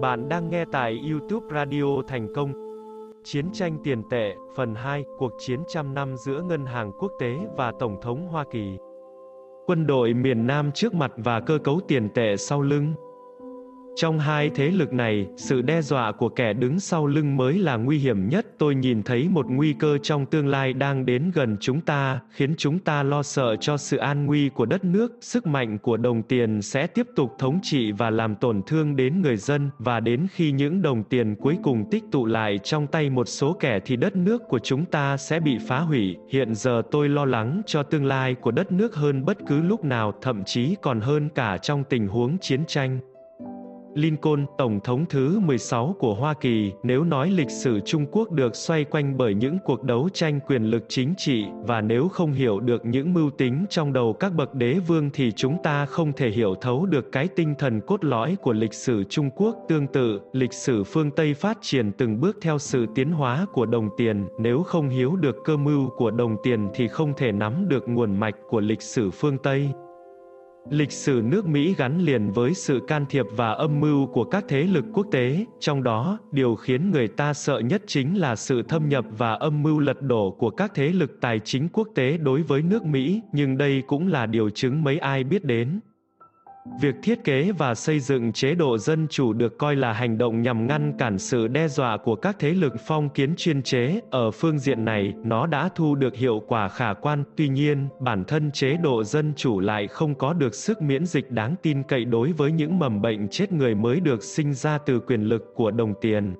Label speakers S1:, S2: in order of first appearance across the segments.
S1: Bạn đang nghe tại YouTube Radio Thành Công. Chiến tranh tiền tệ, phần 2, cuộc chiến trăm năm giữa Ngân hàng Quốc tế và Tổng thống Hoa Kỳ. Quân đội miền Nam trước mặt và cơ cấu tiền tệ sau lưng. Trong hai thế lực này, sự đe dọa của kẻ đứng sau lưng mới là nguy hiểm nhất. Tôi nhìn thấy một nguy cơ trong tương lai đang đến gần chúng ta, khiến chúng ta lo sợ cho sự an nguy của đất nước. Sức mạnh của đồng tiền sẽ tiếp tục thống trị và làm tổn thương đến người dân, và đến khi những đồng tiền cuối cùng tích tụ lại trong tay một số kẻ thì đất nước của chúng ta sẽ bị phá hủy. Hiện giờ tôi lo lắng cho tương lai của đất nước hơn bất cứ lúc nào, thậm chí còn hơn cả trong tình huống chiến tranh. Lincoln, Tổng thống thứ 16 của Hoa Kỳ, nếu nói lịch sử Trung Quốc được xoay quanh bởi những cuộc đấu tranh quyền lực chính trị, và nếu không hiểu được những mưu tính trong đầu các bậc đế vương thì chúng ta không thể hiểu thấu được cái tinh thần cốt lõi của lịch sử Trung Quốc. Tương tự, lịch sử phương Tây phát triển từng bước theo sự tiến hóa của đồng tiền. Nếu không hiểu được cơ mưu của đồng tiền thì không thể nắm được nguồn mạch của lịch sử phương Tây. Lịch sử nước Mỹ gắn liền với sự can thiệp và âm mưu của các thế lực quốc tế, trong đó, điều khiến người ta sợ nhất chính là sự thâm nhập và âm mưu lật đổ của các thế lực tài chính quốc tế đối với nước Mỹ, nhưng đây cũng là điều chứng mấy ai biết đến. Việc thiết kế và xây dựng chế độ dân chủ được coi là hành động nhằm ngăn cản sự đe dọa của các thế lực phong kiến chuyên chế. Ở phương diện này, nó đã thu được hiệu quả khả quan. Tuy nhiên, bản thân chế độ dân chủ lại không có được sức miễn dịch đáng tin cậy đối với những mầm bệnh chết người mới được sinh ra từ quyền lực của đồng tiền.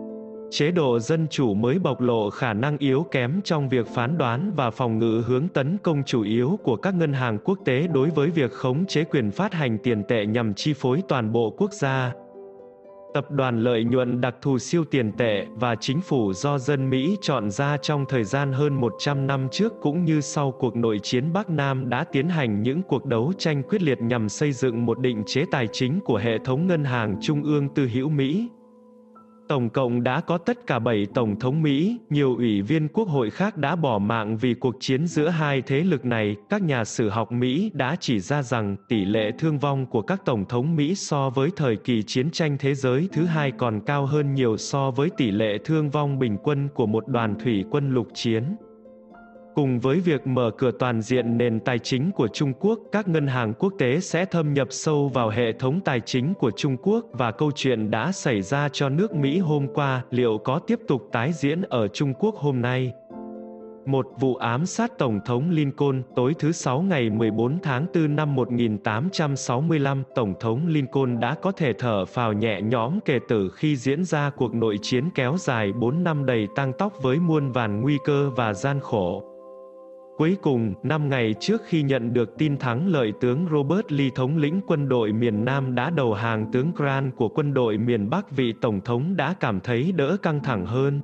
S1: Chế độ dân chủ mới bộc lộ khả năng yếu kém trong việc phán đoán và phòng ngự hướng tấn công chủ yếu của các ngân hàng quốc tế đối với việc khống chế quyền phát hành tiền tệ nhằm chi phối toàn bộ quốc gia. Tập đoàn lợi nhuận đặc thù siêu tiền tệ và chính phủ do dân Mỹ chọn ra trong thời gian hơn 100 năm trước cũng như sau cuộc nội chiến Bắc Nam đã tiến hành những cuộc đấu tranh quyết liệt nhằm xây dựng một định chế tài chính của hệ thống ngân hàng trung ương tư hữu Mỹ. Tổng cộng đã có tất cả 7 Tổng thống Mỹ, nhiều ủy viên quốc hội khác đã bỏ mạng vì cuộc chiến giữa hai thế lực này. Các nhà sử học Mỹ đã chỉ ra rằng tỷ lệ thương vong của các Tổng thống Mỹ so với thời kỳ chiến tranh thế giới thứ hai còn cao hơn nhiều so với tỷ lệ thương vong bình quân của một đoàn thủy quân lục chiến. Cùng với việc mở cửa toàn diện nền tài chính của Trung Quốc, các ngân hàng quốc tế sẽ thâm nhập sâu vào hệ thống tài chính của Trung Quốc, và câu chuyện đã xảy ra cho nước Mỹ hôm qua, liệu có tiếp tục tái diễn ở Trung Quốc hôm nay? Một vụ ám sát Tổng thống Lincoln. Tối thứ Sáu ngày 14 tháng 4 năm 1865, Tổng thống Lincoln đã có thể thở phào nhẹ nhõm kể từ khi diễn ra cuộc nội chiến kéo dài 4 năm đầy tang tóc với muôn vàn nguy cơ và gian khổ. Cuối cùng, 5 ngày trước khi nhận được tin thắng lợi, tướng Robert Lee, thống lĩnh quân đội miền Nam đã đầu hàng tướng Grant của quân đội miền Bắc, vị Tổng thống đã cảm thấy đỡ căng thẳng hơn.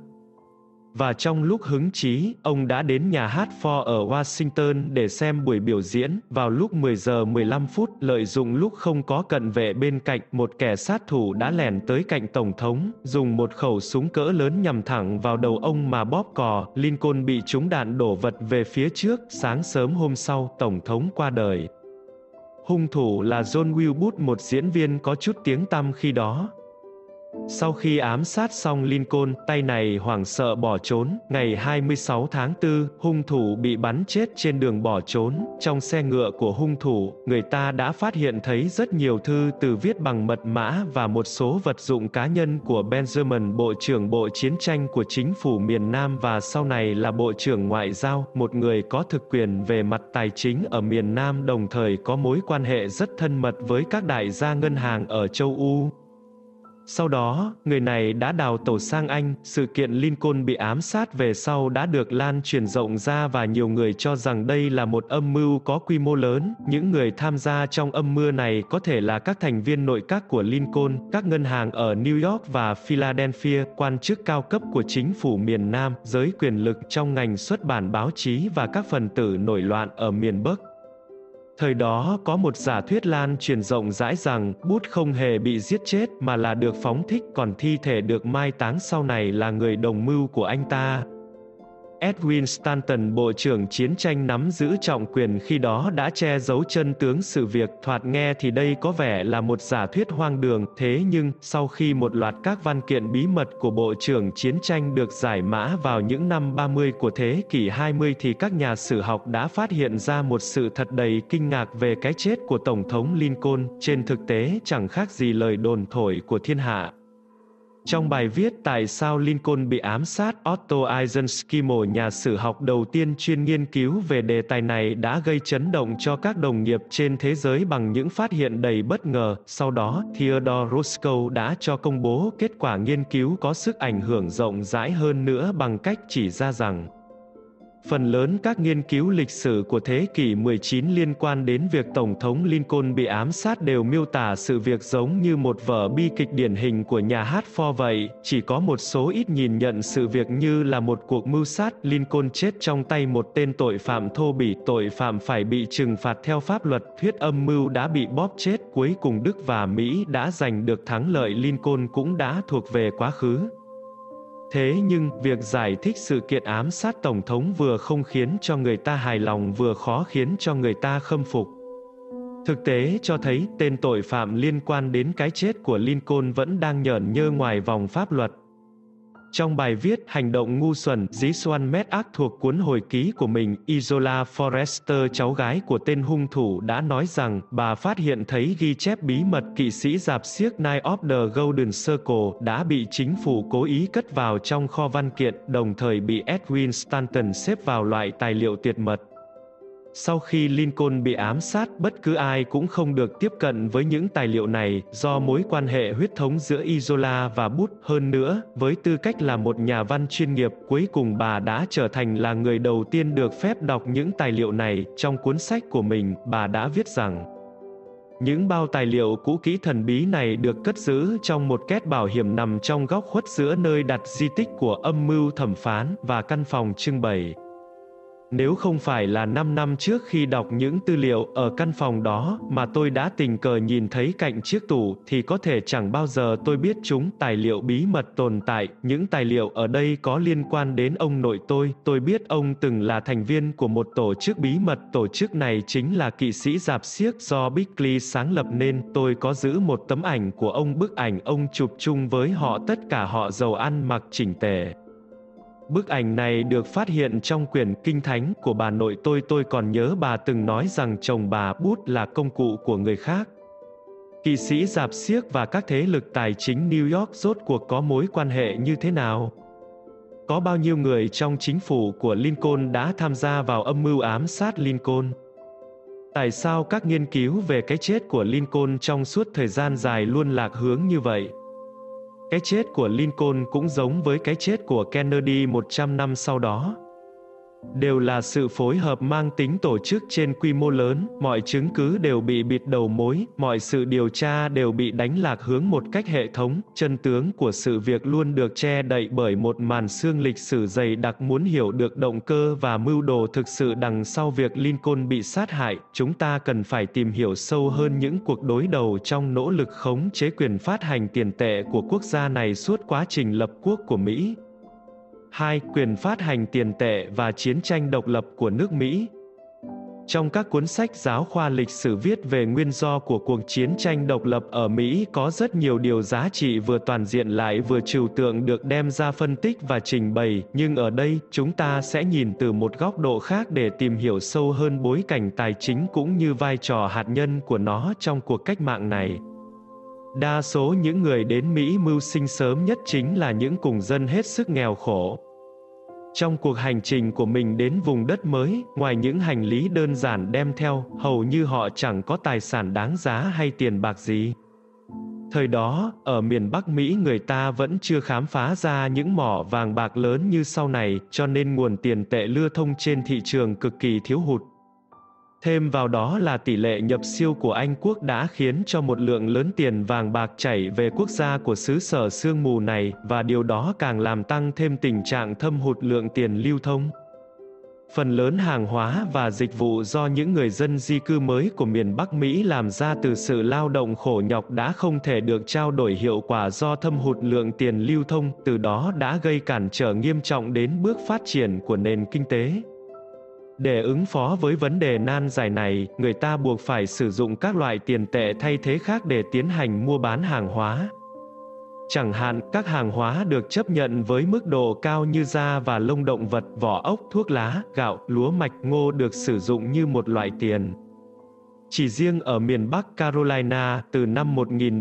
S1: Và trong lúc hứng chí, ông đã đến nhà hát Ford ở Washington để xem buổi biểu diễn. Vào lúc 10 giờ 15 phút, lợi dụng lúc không có cận vệ bên cạnh, một kẻ sát thủ đã lẻn tới cạnh Tổng thống, dùng một khẩu súng cỡ lớn nhằm thẳng vào đầu ông mà bóp cò. Lincoln bị trúng đạn đổ vật về phía trước. Sáng sớm hôm sau, Tổng thống qua đời. Hung thủ là John Wilbur, một diễn viên có chút tiếng tăm khi đó. Sau khi ám sát xong Lincoln, tay này hoảng sợ bỏ trốn. Ngày 26 tháng 4, hung thủ bị bắn chết trên đường bỏ trốn. Trong xe ngựa của hung thủ, người ta đã phát hiện thấy rất nhiều thư từ viết bằng mật mã và một số vật dụng cá nhân của Benjamin, Bộ trưởng Bộ Chiến tranh của chính phủ miền Nam và sau này là Bộ trưởng Ngoại giao, một người có thực quyền về mặt tài chính ở miền Nam, đồng thời có mối quan hệ rất thân mật với các đại gia ngân hàng ở châu Âu. Sau đó, người này đã đào tẩu sang Anh. Sự kiện Lincoln bị ám sát về sau đã được lan truyền rộng ra và nhiều người cho rằng đây là một âm mưu có quy mô lớn. Những người tham gia trong âm mưu này có thể là các thành viên nội các của Lincoln, các ngân hàng ở New York và Philadelphia, quan chức cao cấp của chính phủ miền Nam, giới quyền lực trong ngành xuất bản báo chí và các phần tử nổi loạn ở miền Bắc. Thời đó có một giả thuyết lan truyền rộng rãi rằng Bút không hề bị giết chết mà là được phóng thích, còn thi thể được mai táng sau này là người đồng mưu của anh ta. Edwin Stanton, Bộ trưởng Chiến tranh nắm giữ trọng quyền khi đó, đã che giấu chân tướng sự việc. Thoạt nghe thì đây có vẻ là một giả thuyết hoang đường, thế nhưng, sau khi một loạt các văn kiện bí mật của Bộ trưởng Chiến tranh được giải mã vào những năm 30 của thế kỷ 20 thì các nhà sử học đã phát hiện ra một sự thật đầy kinh ngạc về cái chết của Tổng thống Lincoln, trên thực tế chẳng khác gì lời đồn thổi của thiên hạ. Trong bài viết Tại sao Lincoln bị ám sát, Otto Eisenskimmel, nhà sử học đầu tiên chuyên nghiên cứu về đề tài này, đã gây chấn động cho các đồng nghiệp trên thế giới bằng những phát hiện đầy bất ngờ. Sau đó, Theodore Roscoe đã cho công bố kết quả nghiên cứu có sức ảnh hưởng rộng rãi hơn nữa bằng cách chỉ ra rằng phần lớn các nghiên cứu lịch sử của thế kỷ 19 liên quan đến việc Tổng thống Lincoln bị ám sát đều miêu tả sự việc giống như một vở bi kịch điển hình của nhà hát Ford vậy. Chỉ có một số ít nhìn nhận sự việc như là một cuộc mưu sát. Lincoln chết trong tay một tên tội phạm thô bỉ, tội phạm phải bị trừng phạt theo pháp luật, thuyết âm mưu đã bị bóp chết. Cuối cùng Đức và Mỹ đã giành được thắng lợi, Lincoln cũng đã thuộc về quá khứ. Thế nhưng, việc giải thích sự kiện ám sát Tổng thống vừa không khiến cho người ta hài lòng vừa khó khiến cho người ta khâm phục. Thực tế cho thấy, tên tội phạm liên quan đến cái chết của Lincoln vẫn đang nhởn nhơ ngoài vòng pháp luật. Trong bài viết Hành động ngu xuẩn, This One Made Act thuộc cuốn hồi ký của mình, Izola Forrester, cháu gái của tên hung thủ, đã nói rằng bà phát hiện thấy ghi chép bí mật kỵ sĩ rạp xiếc Knight of the Golden Circle đã bị chính phủ cố ý cất vào trong kho văn kiện, đồng thời bị Edwin Stanton xếp vào loại tài liệu tuyệt mật. Sau khi Lincoln bị ám sát, bất cứ ai cũng không được tiếp cận với những tài liệu này, do mối quan hệ huyết thống giữa Izola và Booth. Hơn nữa, với tư cách là một nhà văn chuyên nghiệp, cuối cùng bà đã trở thành là người đầu tiên được phép đọc những tài liệu này. Trong cuốn sách của mình, bà đã viết rằng những bao tài liệu cũ kỹ thần bí này được cất giữ trong một két bảo hiểm nằm trong góc khuất giữa nơi đặt di tích của âm mưu thẩm phán và căn phòng trưng bày. Nếu không phải là 5 năm trước khi đọc những tư liệu ở căn phòng đó mà tôi đã tình cờ nhìn thấy cạnh chiếc tủ, thì có thể chẳng bao giờ tôi biết chúng tài liệu bí mật tồn tại. Những tài liệu ở đây có liên quan đến ông nội tôi biết ông từng là thành viên của một tổ chức bí mật. Tổ chức này chính là kỵ sĩ rạp xiếc do Bickley sáng lập nên. Tôi có giữ một tấm ảnh của ông, bức ảnh ông chụp chung với họ, tất cả họ giàu ăn mặc chỉnh tề. Bức ảnh này được phát hiện trong quyển Kinh Thánh của bà nội tôi còn nhớ bà từng nói rằng chồng bà Booth là công cụ của người khác. Kỵ sĩ rạp xiếc và các thế lực tài chính New York rốt cuộc có mối quan hệ như thế nào? Có bao nhiêu người trong chính phủ của Lincoln đã tham gia vào âm mưu ám sát Lincoln? Tại sao các nghiên cứu về cái chết của Lincoln trong suốt thời gian dài luôn lạc hướng như vậy? Cái chết của Lincoln cũng giống với cái chết của Kennedy 100 năm sau đó. Đều là sự phối hợp mang tính tổ chức trên quy mô lớn, mọi chứng cứ đều bị bịt đầu mối, mọi sự điều tra đều bị đánh lạc hướng một cách hệ thống, chân tướng của sự việc luôn được che đậy bởi một màn sương lịch sử dày đặc. Muốn hiểu được động cơ và mưu đồ thực sự đằng sau việc Lincoln bị sát hại, chúng ta cần phải tìm hiểu sâu hơn những cuộc đối đầu trong nỗ lực khống chế quyền phát hành tiền tệ của quốc gia này suốt quá trình lập quốc của Mỹ. 2. Quyền phát hành tiền tệ và chiến tranh độc lập của nước Mỹ. Trong các cuốn sách giáo khoa lịch sử viết về nguyên do của cuộc chiến tranh độc lập ở Mỹ, có rất nhiều điều giá trị vừa toàn diện lại vừa trừu tượng được đem ra phân tích và trình bày, nhưng ở đây, chúng ta sẽ nhìn từ một góc độ khác để tìm hiểu sâu hơn bối cảnh tài chính cũng như vai trò hạt nhân của nó trong cuộc cách mạng này. Đa số những người đến Mỹ mưu sinh sớm nhất chính là những cùng dân hết sức nghèo khổ. Trong cuộc hành trình của mình đến vùng đất mới, ngoài những hành lý đơn giản đem theo, hầu như họ chẳng có tài sản đáng giá hay tiền bạc gì. Thời đó, ở miền Bắc Mỹ người ta vẫn chưa khám phá ra những mỏ vàng bạc lớn như sau này, cho nên nguồn tiền tệ lưu thông trên thị trường cực kỳ thiếu hụt. Thêm vào đó là tỷ lệ nhập siêu của Anh quốc đã khiến cho một lượng lớn tiền vàng bạc chảy về quốc gia của xứ sở sương mù này, và điều đó càng làm tăng thêm tình trạng thâm hụt lượng tiền lưu thông. Phần lớn hàng hóa và dịch vụ do những người dân di cư mới của miền Bắc Mỹ làm ra từ sự lao động khổ nhọc đã không thể được trao đổi hiệu quả do thâm hụt lượng tiền lưu thông, từ đó đã gây cản trở nghiêm trọng đến bước phát triển của nền kinh tế. Để ứng phó với vấn đề nan giải này, người ta buộc phải sử dụng các loại tiền tệ thay thế khác để tiến hành mua bán hàng hóa. Chẳng hạn, các hàng hóa được chấp nhận với mức độ cao như da và lông động vật, vỏ ốc, thuốc lá, gạo, lúa mạch, ngô được sử dụng như một loại tiền. Chỉ riêng ở miền Bắc Carolina, từ năm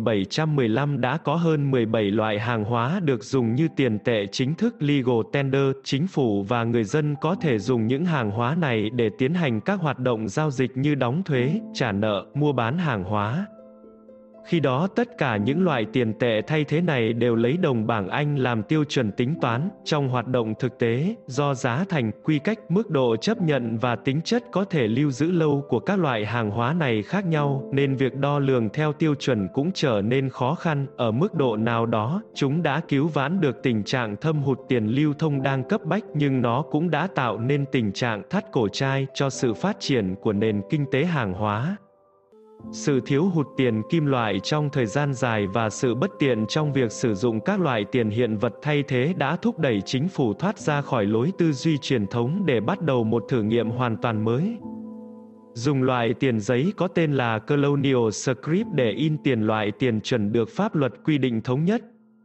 S1: 1715 đã có hơn 17 loại hàng hóa được dùng như tiền tệ chính thức legal tender. Chính phủ và người dân có thể dùng những hàng hóa này để tiến hành các hoạt động giao dịch như đóng thuế, trả nợ, mua bán hàng hóa. Khi đó tất cả những loại tiền tệ thay thế này đều lấy đồng bảng Anh làm tiêu chuẩn tính toán. Trong hoạt động thực tế, do giá thành, quy cách, mức độ chấp nhận và tính chất có thể lưu giữ lâu của các loại hàng hóa này khác nhau, nên việc đo lường theo tiêu chuẩn cũng trở nên khó khăn. Ở mức độ nào đó, chúng đã cứu vãn được tình trạng thâm hụt tiền lưu thông đang cấp bách, nhưng nó cũng đã tạo nên tình trạng thắt cổ trai cho sự phát triển của nền kinh tế hàng hóa. Sự thiếu hụt tiền kim loại trong thời gian dài và sự bất tiện trong việc sử dụng các loại tiền hiện vật thay thế đã thúc đẩy chính phủ thoát ra khỏi lối tư duy truyền thống để bắt đầu một thử nghiệm hoàn toàn mới. Dùng loại tiền giấy có tên là Colonial Script để in tiền loại tiền chuẩn được pháp luật quy định thống nhất.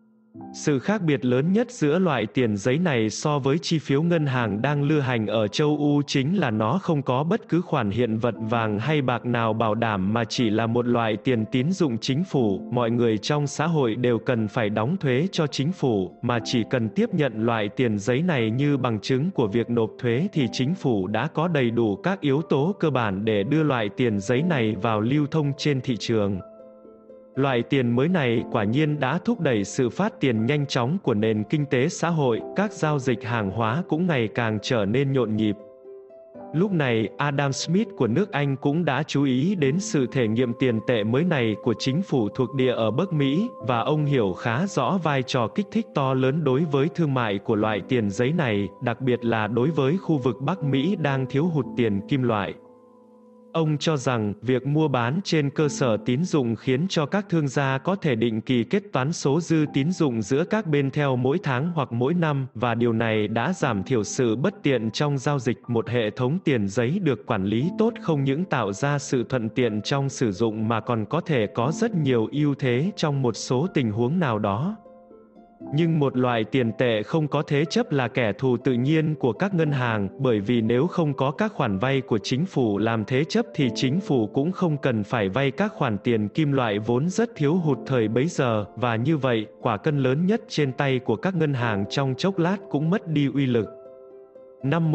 S1: Sự khác biệt lớn nhất giữa loại tiền giấy này so với chi phiếu ngân hàng đang lưu hành ở châu Âu chính là nó không có bất cứ khoản hiện vật vàng hay bạc nào bảo đảm mà chỉ là một loại tiền tín dụng chính phủ. Mọi người trong xã hội đều cần phải đóng thuế cho chính phủ, mà chỉ cần tiếp nhận loại tiền giấy này như bằng chứng của việc nộp thuế thì chính phủ đã có đầy đủ các yếu tố cơ bản để đưa loại tiền giấy này vào lưu thông trên thị trường. Loại tiền mới này quả nhiên đã thúc đẩy sự phát triển nhanh chóng của nền kinh tế xã hội, các giao dịch hàng hóa cũng ngày càng trở nên nhộn nhịp. Lúc này, Adam Smith của nước Anh cũng đã chú ý đến sự thể nghiệm tiền tệ mới này của chính phủ thuộc địa ở Bắc Mỹ, và ông hiểu khá rõ vai trò kích thích to lớn đối với thương mại của loại tiền giấy này, đặc biệt là đối với khu vực Bắc Mỹ đang thiếu hụt tiền kim loại. Ông cho rằng, việc mua bán trên cơ sở tín dụng khiến cho các thương gia có thể định kỳ kết toán số dư tín dụng giữa các bên theo mỗi tháng hoặc mỗi năm, và điều này đã giảm thiểu sự bất tiện trong giao dịch. Một hệ thống tiền giấy được quản lý tốt không những tạo ra sự thuận tiện trong sử dụng mà còn có thể có rất nhiều ưu thế trong một số tình huống nào đó. Nhưng một loại tiền tệ không có thế chấp là kẻ thù tự nhiên của các ngân hàng, bởi vì nếu không có các khoản vay của chính phủ làm thế chấp thì chính phủ cũng không cần phải vay các khoản tiền kim loại vốn rất thiếu hụt thời bấy giờ, và như vậy, quả cân lớn nhất trên tay của các ngân hàng trong chốc lát cũng mất đi uy lực. Năm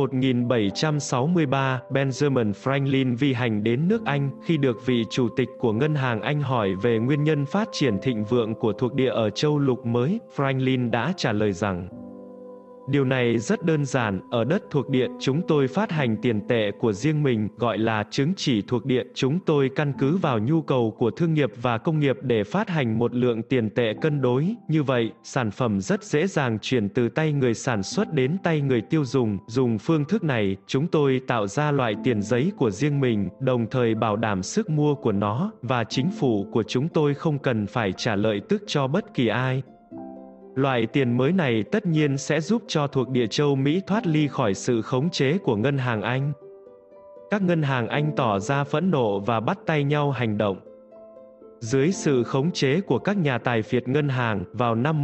S1: 1763, Benjamin Franklin vi hành đến nước Anh. Khi được vị chủ tịch của ngân hàng Anh hỏi về nguyên nhân phát triển thịnh vượng của thuộc địa ở châu lục mới, Franklin đã trả lời rằng: điều này rất đơn giản, ở đất thuộc địa, chúng tôi phát hành tiền tệ của riêng mình, gọi là chứng chỉ thuộc địa. Chúng tôi căn cứ vào nhu cầu của thương nghiệp và công nghiệp để phát hành một lượng tiền tệ cân đối. Như vậy, sản phẩm rất dễ dàng chuyển từ tay người sản xuất đến tay người tiêu dùng. Dùng phương thức này, chúng tôi tạo ra loại tiền giấy của riêng mình, đồng thời bảo đảm sức mua của nó, và chính phủ của chúng tôi không cần phải trả lợi tức cho bất kỳ ai. Loại tiền mới này tất nhiên sẽ giúp cho thuộc địa châu Mỹ thoát ly khỏi sự khống chế của ngân hàng Anh. Các ngân hàng Anh tỏ ra phẫn nộ và bắt tay nhau hành động. Dưới sự khống chế của các nhà tài phiệt ngân hàng, vào năm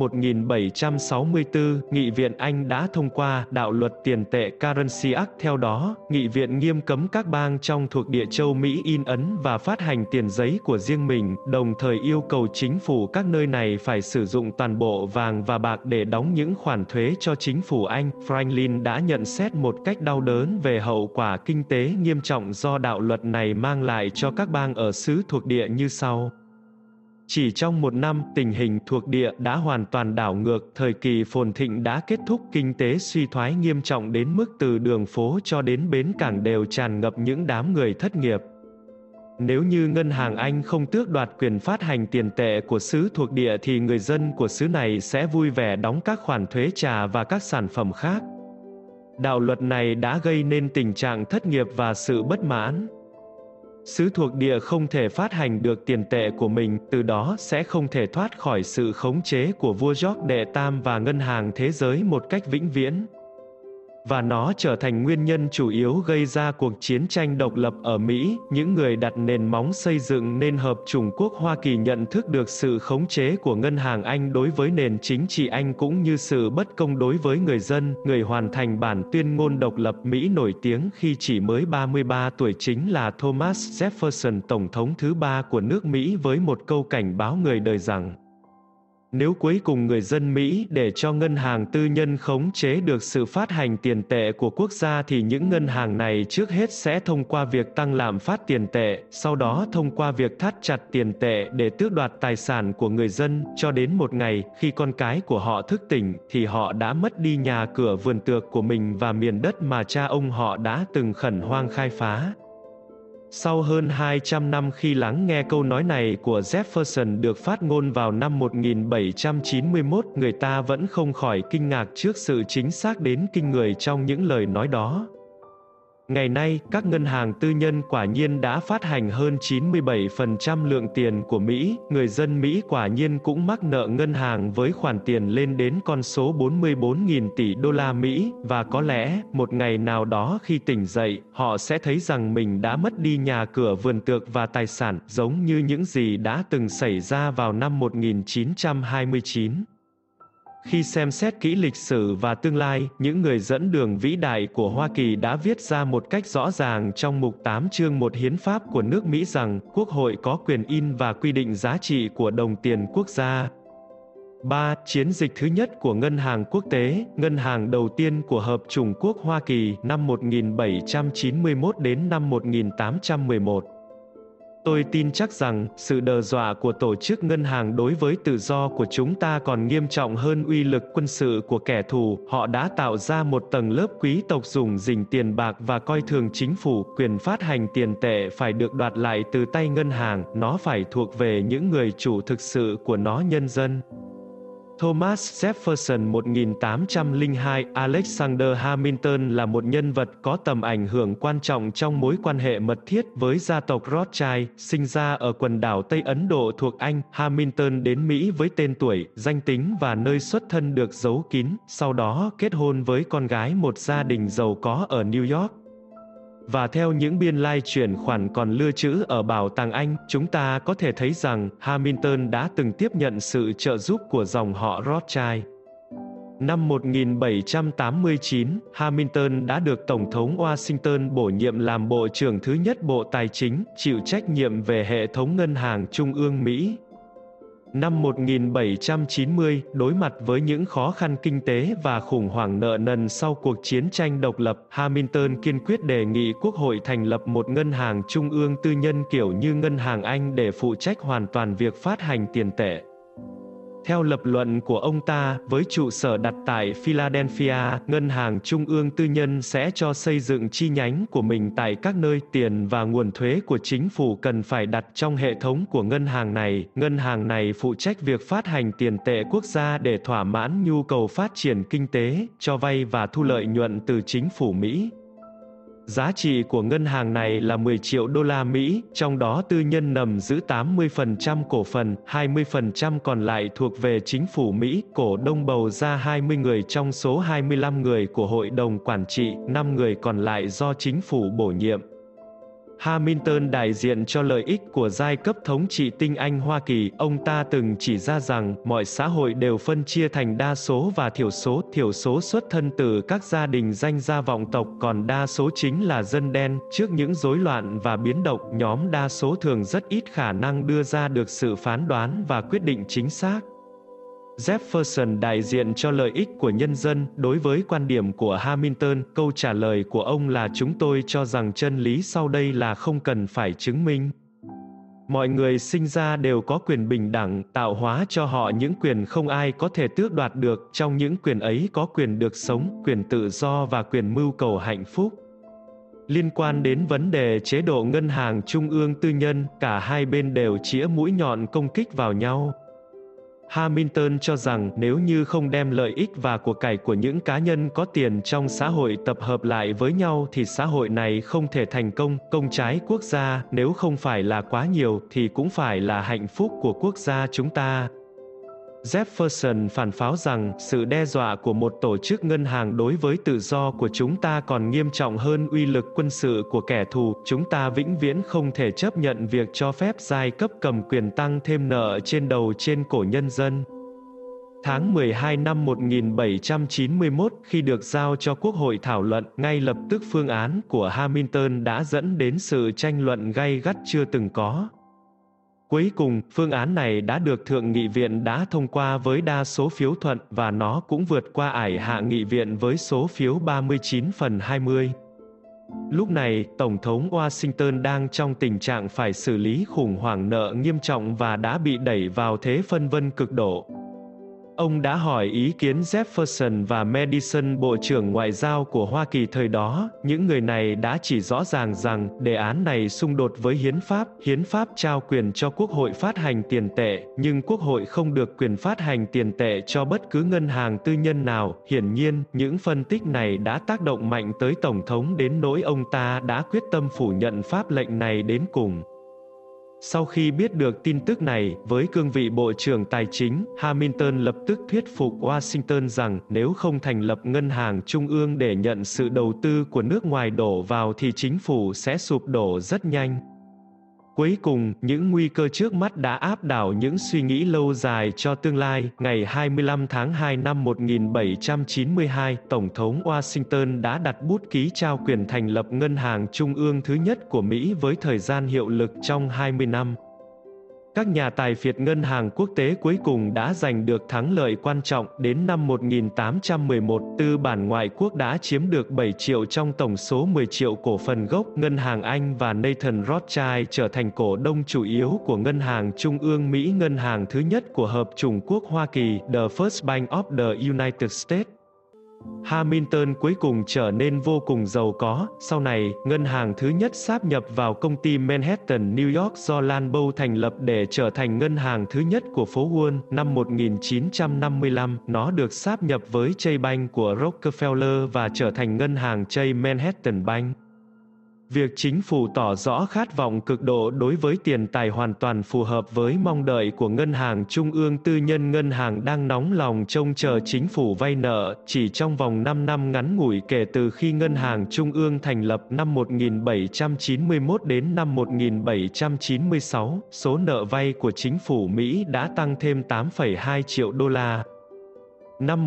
S1: 1764, Nghị viện Anh đã thông qua đạo luật tiền tệ Currency Act. Theo đó, Nghị viện nghiêm cấm các bang trong thuộc địa châu Mỹ in ấn và phát hành tiền giấy của riêng mình, đồng thời yêu cầu chính phủ các nơi này phải sử dụng toàn bộ vàng và bạc để đóng những khoản thuế cho chính phủ Anh. Franklin đã nhận xét một cách đau đớn về hậu quả kinh tế nghiêm trọng do đạo luật này mang lại cho các bang ở xứ thuộc địa như sau. Chỉ trong một năm, tình hình thuộc địa đã hoàn toàn đảo ngược, thời kỳ phồn thịnh đã kết thúc, kinh tế suy thoái nghiêm trọng đến mức từ đường phố cho đến bến cảng đều tràn ngập những đám người thất nghiệp. Nếu như ngân hàng Anh không tước đoạt quyền phát hành tiền tệ của xứ thuộc địa thì người dân của xứ này sẽ vui vẻ đóng các khoản thuế trà và các sản phẩm khác. Đạo luật này đã gây nên tình trạng thất nghiệp và sự bất mãn. Xứ thuộc địa không thể phát hành được tiền tệ của mình, từ đó sẽ không thể thoát khỏi sự khống chế của vua George đệ Tam và Ngân hàng Thế giới một cách vĩnh viễn. Và nó trở thành nguyên nhân chủ yếu gây ra cuộc chiến tranh độc lập ở Mỹ. Những người đặt nền móng xây dựng nên Hợp chủng quốc Hoa Kỳ nhận thức được sự khống chế của Ngân hàng Anh đối với nền chính trị Anh cũng như sự bất công đối với người dân. Người hoàn thành bản tuyên ngôn độc lập Mỹ nổi tiếng khi chỉ mới 33 tuổi chính là Thomas Jefferson, Tổng thống thứ 3 của nước Mỹ, với một câu cảnh báo người đời rằng nếu cuối cùng người dân Mỹ để cho ngân hàng tư nhân khống chế được sự phát hành tiền tệ của quốc gia thì những ngân hàng này trước hết sẽ thông qua việc tăng lạm phát tiền tệ, sau đó thông qua việc thắt chặt tiền tệ để tước đoạt tài sản của người dân, cho đến một ngày, khi con cái của họ thức tỉnh, thì họ đã mất đi nhà cửa vườn tược của mình và miền đất mà cha ông họ đã từng khẩn hoang khai phá. Sau hơn 200 năm khi lắng nghe câu nói này của Jefferson được phát ngôn vào năm 1791, người ta vẫn không khỏi kinh ngạc trước sự chính xác đến kinh người trong những lời nói đó. Ngày nay, các ngân hàng tư nhân quả nhiên đã phát hành hơn 97% lượng tiền của Mỹ, người dân Mỹ quả nhiên cũng mắc nợ ngân hàng với khoản tiền lên đến con số 44.000 tỷ đô la Mỹ, và có lẽ, một ngày nào đó khi tỉnh dậy, họ sẽ thấy rằng mình đã mất đi nhà cửa vườn tược và tài sản, giống như những gì đã từng xảy ra vào năm 1929. Khi xem xét kỹ lịch sử và tương lai, những người dẫn đường vĩ đại của Hoa Kỳ đã viết ra một cách rõ ràng trong mục 8 chương 1 hiến pháp của nước Mỹ rằng, Quốc hội có quyền in và quy định giá trị của đồng tiền quốc gia. 3. Chiến dịch thứ nhất của Ngân hàng Quốc tế, ngân hàng đầu tiên của Hợp chủng quốc Hoa Kỳ, năm 1791 đến năm 1811. Tôi tin chắc rằng, sự đe dọa của tổ chức ngân hàng đối với tự do của chúng ta còn nghiêm trọng hơn uy lực quân sự của kẻ thù. Họ đã tạo ra một tầng lớp quý tộc dùng dình tiền bạc và coi thường chính phủ. Quyền phát hành tiền tệ phải được đoạt lại từ tay ngân hàng, nó phải thuộc về những người chủ thực sự của nó, nhân dân. Thomas Jefferson 1802, Alexander Hamilton là một nhân vật có tầm ảnh hưởng quan trọng trong mối quan hệ mật thiết với gia tộc Rothschild, sinh ra ở quần đảo Tây Ấn Độ thuộc Anh. Hamilton đến Mỹ với tên tuổi, danh tính và nơi xuất thân được giấu kín, sau đó kết hôn với con gái một gia đình giàu có ở New York. Và theo những biên lai chuyển khoản còn lưu trữ ở Bảo tàng Anh, chúng ta có thể thấy rằng Hamilton đã từng tiếp nhận sự trợ giúp của dòng họ Rothschild. Năm 1789, Hamilton đã được Tổng thống Washington bổ nhiệm làm Bộ trưởng thứ nhất Bộ Tài chính, chịu trách nhiệm về hệ thống ngân hàng trung ương Mỹ. Năm 1790, đối mặt với những khó khăn kinh tế và khủng hoảng nợ nần sau cuộc chiến tranh độc lập, Hamilton kiên quyết đề nghị Quốc hội thành lập một ngân hàng trung ương tư nhân kiểu như Ngân hàng Anh để phụ trách hoàn toàn việc phát hành tiền tệ. Theo lập luận của ông ta, với trụ sở đặt tại Philadelphia, ngân hàng trung ương tư nhân sẽ cho xây dựng chi nhánh của mình tại các nơi. Tiền và nguồn thuế của chính phủ cần phải đặt trong hệ thống của ngân hàng này. Ngân hàng này phụ trách việc phát hành tiền tệ quốc gia để thỏa mãn nhu cầu phát triển kinh tế, cho vay và thu lợi nhuận từ chính phủ Mỹ. Giá trị của ngân hàng này là 10 triệu đô la Mỹ, trong đó tư nhân nắm giữ 80% cổ phần, 20% còn lại thuộc về chính phủ Mỹ. Cổ đông bầu ra 20 người trong số 25 người của hội đồng quản trị, 5 người còn lại do chính phủ bổ nhiệm. Hamilton đại diện cho lợi ích của giai cấp thống trị tinh Anh Hoa Kỳ. Ông ta từng chỉ ra rằng, mọi xã hội đều phân chia thành đa số và thiểu số xuất thân từ các gia đình danh gia vọng tộc, còn đa số chính là dân đen. Trước những rối loạn và biến động, nhóm đa số thường rất ít khả năng đưa ra được sự phán đoán và quyết định chính xác. Jefferson đại diện cho lợi ích của nhân dân. Đối với quan điểm của Hamilton, câu trả lời của ông là chúng tôi cho rằng chân lý sau đây là không cần phải chứng minh. Mọi người sinh ra đều có quyền bình đẳng, tạo hóa cho họ những quyền không ai có thể tước đoạt được. Trong những quyền ấy có quyền được sống, quyền tự do và quyền mưu cầu hạnh phúc. Liên quan đến vấn đề chế độ ngân hàng trung ương tư nhân, cả hai bên đều chĩa mũi nhọn công kích vào nhau. Hamilton cho rằng nếu như không đem lợi ích và của cải của những cá nhân có tiền trong xã hội tập hợp lại với nhau thì xã hội này không thể thành công, công trái quốc gia, nếu không phải là quá nhiều thì cũng phải là hạnh phúc của quốc gia chúng ta. Jefferson phản pháo rằng sự đe dọa của một tổ chức ngân hàng đối với tự do của chúng ta còn nghiêm trọng hơn uy lực quân sự của kẻ thù. Chúng ta vĩnh viễn không thể chấp nhận việc cho phép giai cấp cầm quyền tăng thêm nợ trên đầu trên cổ nhân dân. Tháng 12 năm 1791, khi được giao cho Quốc hội thảo luận, ngay lập tức phương án của Hamilton đã dẫn đến sự tranh luận gay gắt chưa từng có. Cuối cùng, phương án này đã được Thượng nghị viện đã thông qua với đa số phiếu thuận và nó cũng vượt qua ải Hạ nghị viện với số phiếu 39/20. Lúc này, Tổng thống Washington đang trong tình trạng phải xử lý khủng hoảng nợ nghiêm trọng và đã bị đẩy vào thế phân vân cực độ. Ông đã hỏi ý kiến Jefferson và Madison, Bộ trưởng Ngoại giao của Hoa Kỳ thời đó. Những người này đã chỉ rõ ràng rằng đề án này xung đột với hiến pháp trao quyền cho Quốc hội phát hành tiền tệ, nhưng Quốc hội không được quyền phát hành tiền tệ cho bất cứ ngân hàng tư nhân nào. Hiển nhiên, những phân tích này đã tác động mạnh tới Tổng thống đến nỗi ông ta đã quyết tâm phủ nhận pháp lệnh này đến cùng. Sau khi biết được tin tức này, với cương vị Bộ trưởng Tài chính, Hamilton lập tức thuyết phục Washington rằng nếu không thành lập ngân hàng trung ương để nhận sự đầu tư của nước ngoài đổ vào thì chính phủ sẽ sụp đổ rất nhanh. Cuối cùng, những nguy cơ trước mắt đã áp đảo những suy nghĩ lâu dài cho tương lai. Ngày 25 tháng 2 năm 1792, Tổng thống Washington đã đặt bút ký trao quyền thành lập ngân hàng trung ương thứ nhất của Mỹ với thời gian hiệu lực trong 20 năm. Các nhà tài phiệt ngân hàng quốc tế cuối cùng đã giành được thắng lợi quan trọng. Đến năm 1811, tư bản ngoại quốc đã chiếm được 7 triệu trong tổng số 10 triệu cổ phần gốc. Ngân hàng Anh và Nathan Rothschild trở thành cổ đông chủ yếu của Ngân hàng Trung ương Mỹ, ngân hàng thứ nhất của Hợp chủng quốc Hoa Kỳ, The First Bank of the United States. Hamilton cuối cùng trở nên vô cùng giàu có. Sau này, ngân hàng thứ nhất sáp nhập vào công ty Manhattan, New York do Lambeau thành lập để trở thành ngân hàng thứ nhất của phố Wall. Năm 1955, nó được sáp nhập với Chase Bank của Rockefeller và trở thành ngân hàng Chase Manhattan Bank. Việc chính phủ tỏ rõ khát vọng cực độ đối với tiền tài hoàn toàn phù hợp với mong đợi của ngân hàng trung ương tư nhân. Ngân hàng đang nóng lòng trông chờ chính phủ vay nợ. Chỉ trong vòng 5 năm ngắn ngủi kể từ khi ngân hàng trung ương thành lập năm 1791 đến năm 1796, số nợ vay của chính phủ Mỹ đã tăng thêm 8,2 triệu đô la. Năm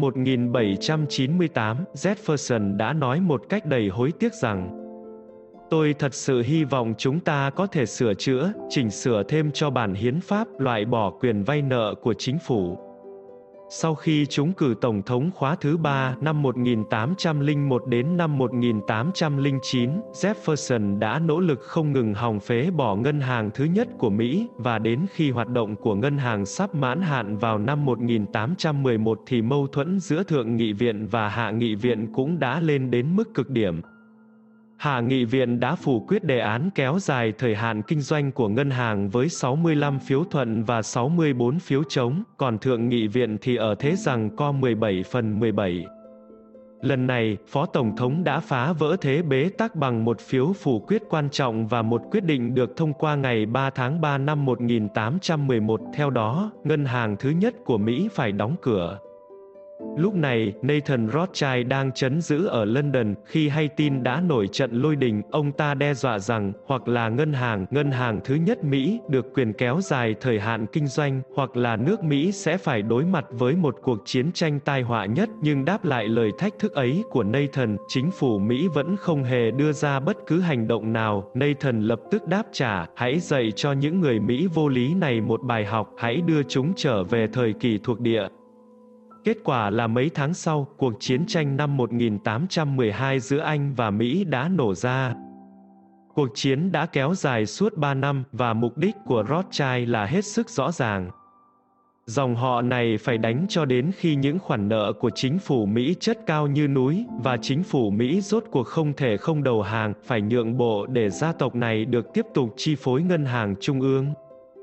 S1: 1798, Jefferson đã nói một cách đầy hối tiếc rằng: "Tôi thật sự hy vọng chúng ta có thể sửa chữa, chỉnh sửa thêm cho bản hiến pháp, loại bỏ quyền vay nợ của chính phủ." Sau khi trúng cử Tổng thống khóa thứ 3 năm 1801 đến năm 1809, Jefferson đã nỗ lực không ngừng hòng phế bỏ ngân hàng thứ nhất của Mỹ, và đến khi hoạt động của ngân hàng sắp mãn hạn vào năm 1811 thì mâu thuẫn giữa Thượng nghị viện và Hạ nghị viện cũng đã lên đến mức cực điểm. Hạ nghị viện đã phủ quyết đề án kéo dài thời hạn kinh doanh của ngân hàng với 65 phiếu thuận và 64 phiếu chống, còn Thượng nghị viện thì ở thế giằng co 17/17. Lần này, Phó Tổng thống đã phá vỡ thế bế tắc bằng một phiếu phủ quyết quan trọng và một quyết định được thông qua ngày 3 tháng 3 năm 1811. Theo đó, ngân hàng thứ nhất của Mỹ phải đóng cửa. Lúc này, Nathan Rothschild đang trấn giữ ở London. Khi hay tin đã nổi trận lôi đình, ông ta đe dọa rằng, hoặc là ngân hàng thứ nhất Mỹ, được quyền kéo dài thời hạn kinh doanh, hoặc là nước Mỹ sẽ phải đối mặt với một cuộc chiến tranh tai họa nhất. Nhưng đáp lại lời thách thức ấy của Nathan, chính phủ Mỹ vẫn không hề đưa ra bất cứ hành động nào. Nathan lập tức đáp trả: "Hãy dạy cho những người Mỹ vô lý này một bài học, hãy đưa chúng trở về thời kỳ thuộc địa." Kết quả là mấy tháng sau, cuộc chiến tranh năm 1812 giữa Anh và Mỹ đã nổ ra. Cuộc chiến đã kéo dài suốt 3 năm, và mục đích của Rothschild là hết sức rõ ràng. Dòng họ này phải đánh cho đến khi những khoản nợ của chính phủ Mỹ chất cao như núi, và chính phủ Mỹ rốt cuộc không thể không đầu hàng, phải nhượng bộ để gia tộc này được tiếp tục chi phối ngân hàng trung ương.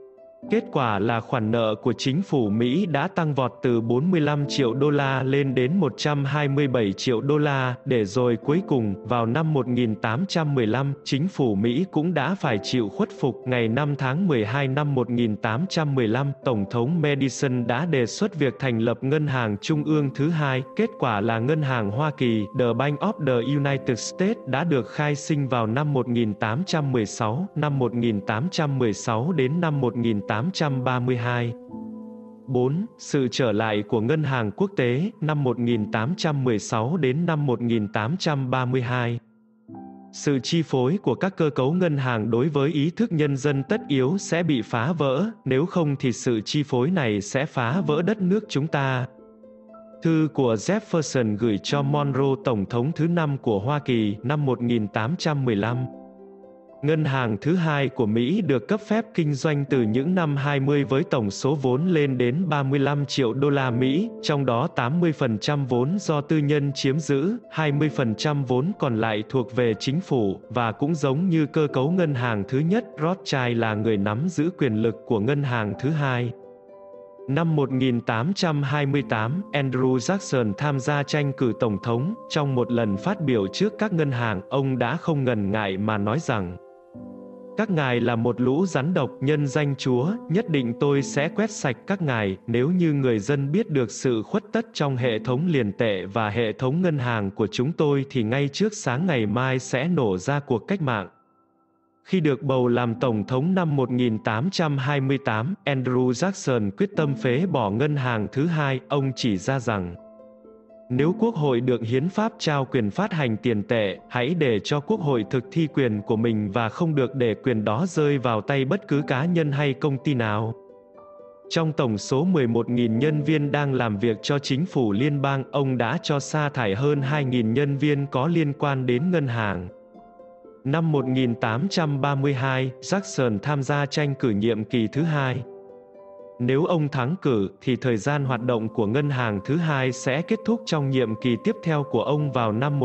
S1: Kết quả là khoản nợ của chính phủ Mỹ đã tăng vọt từ 45 triệu đô la lên đến 127 triệu đô la, để rồi cuối cùng, vào năm 1815, chính phủ Mỹ cũng đã phải chịu khuất phục. Ngày 5 tháng 12 năm 1815, Tổng thống Madison đã đề xuất việc thành lập Ngân hàng Trung ương thứ hai. Kết quả là Ngân hàng Hoa Kỳ, The Bank of the United States, đã được khai sinh vào năm 1816, năm 1816 đến năm 1832. 4. Sự trở lại của ngân hàng quốc tế, năm 1816 đến năm 1832. Sự chi phối của các cơ cấu ngân hàng đối với ý thức nhân dân tất yếu sẽ bị phá vỡ, nếu không thì sự chi phối này sẽ phá vỡ đất nước chúng ta. Thư của Jefferson gửi cho Monroe, Tổng thống thứ 5 của Hoa Kỳ, năm 1815. Ngân hàng thứ hai của Mỹ được cấp phép kinh doanh từ những năm 20 với tổng số vốn lên đến 35 triệu đô la Mỹ, trong đó 80% vốn do tư nhân chiếm giữ, 20% vốn còn lại thuộc về chính phủ, và cũng giống như cơ cấu ngân hàng thứ nhất, Rothschild là người nắm giữ quyền lực của ngân hàng thứ hai. Năm 1828, Andrew Jackson tham gia tranh cử tổng thống. Trong một lần phát biểu trước các ngân hàng, ông đã không ngần ngại mà nói rằng: "Các ngài là một lũ rắn độc, nhân danh Chúa, nhất định tôi sẽ quét sạch các ngài. Nếu như người dân biết được sự khuất tất trong hệ thống liền tệ và hệ thống ngân hàng của chúng tôi thì ngay trước sáng ngày mai sẽ nổ ra cuộc cách mạng." Khi được bầu làm Tổng thống năm 1828, Andrew Jackson quyết tâm phế bỏ ngân hàng thứ hai. Ông chỉ ra rằng, nếu Quốc hội được hiến pháp trao quyền phát hành tiền tệ, hãy để cho Quốc hội thực thi quyền của mình và không được để quyền đó rơi vào tay bất cứ cá nhân hay công ty nào. Trong tổng số 11.000 nhân viên đang làm việc cho chính phủ liên bang, ông đã cho sa thải hơn 2.000 nhân viên có liên quan đến ngân hàng. Năm 1832, Jackson tham gia tranh cử nhiệm kỳ thứ hai. Nếu ông thắng cử, thì thời gian hoạt động của ngân hàng thứ hai sẽ kết thúc trong nhiệm kỳ tiếp theo của ông vào năm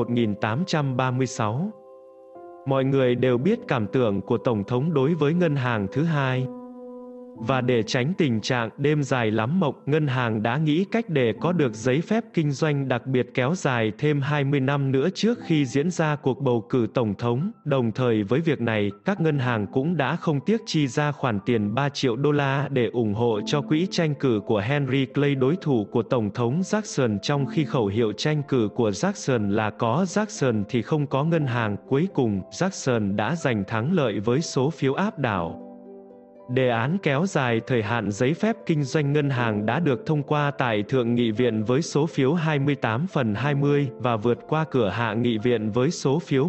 S1: 1836. Mọi người đều biết cảm tưởng của Tổng thống đối với ngân hàng thứ hai. Và để tránh tình trạng đêm dài lắm mộng, ngân hàng đã nghĩ cách để có được giấy phép kinh doanh đặc biệt kéo dài thêm 20 năm nữa trước khi diễn ra cuộc bầu cử tổng thống. Đồng thời với việc này, các ngân hàng cũng đã không tiếc chi ra khoản tiền 3 triệu đô la để ủng hộ cho quỹ tranh cử của Henry Clay, đối thủ của Tổng thống Jackson, trong khi khẩu hiệu tranh cử của Jackson là "có Jackson thì không có ngân hàng". Cuối cùng, Jackson đã giành thắng lợi với số phiếu áp đảo. Đề án kéo dài thời hạn giấy phép kinh doanh ngân hàng đã được thông qua tại Thượng nghị viện với số phiếu 28/20 và vượt qua cửa Hạ nghị viện với số phiếu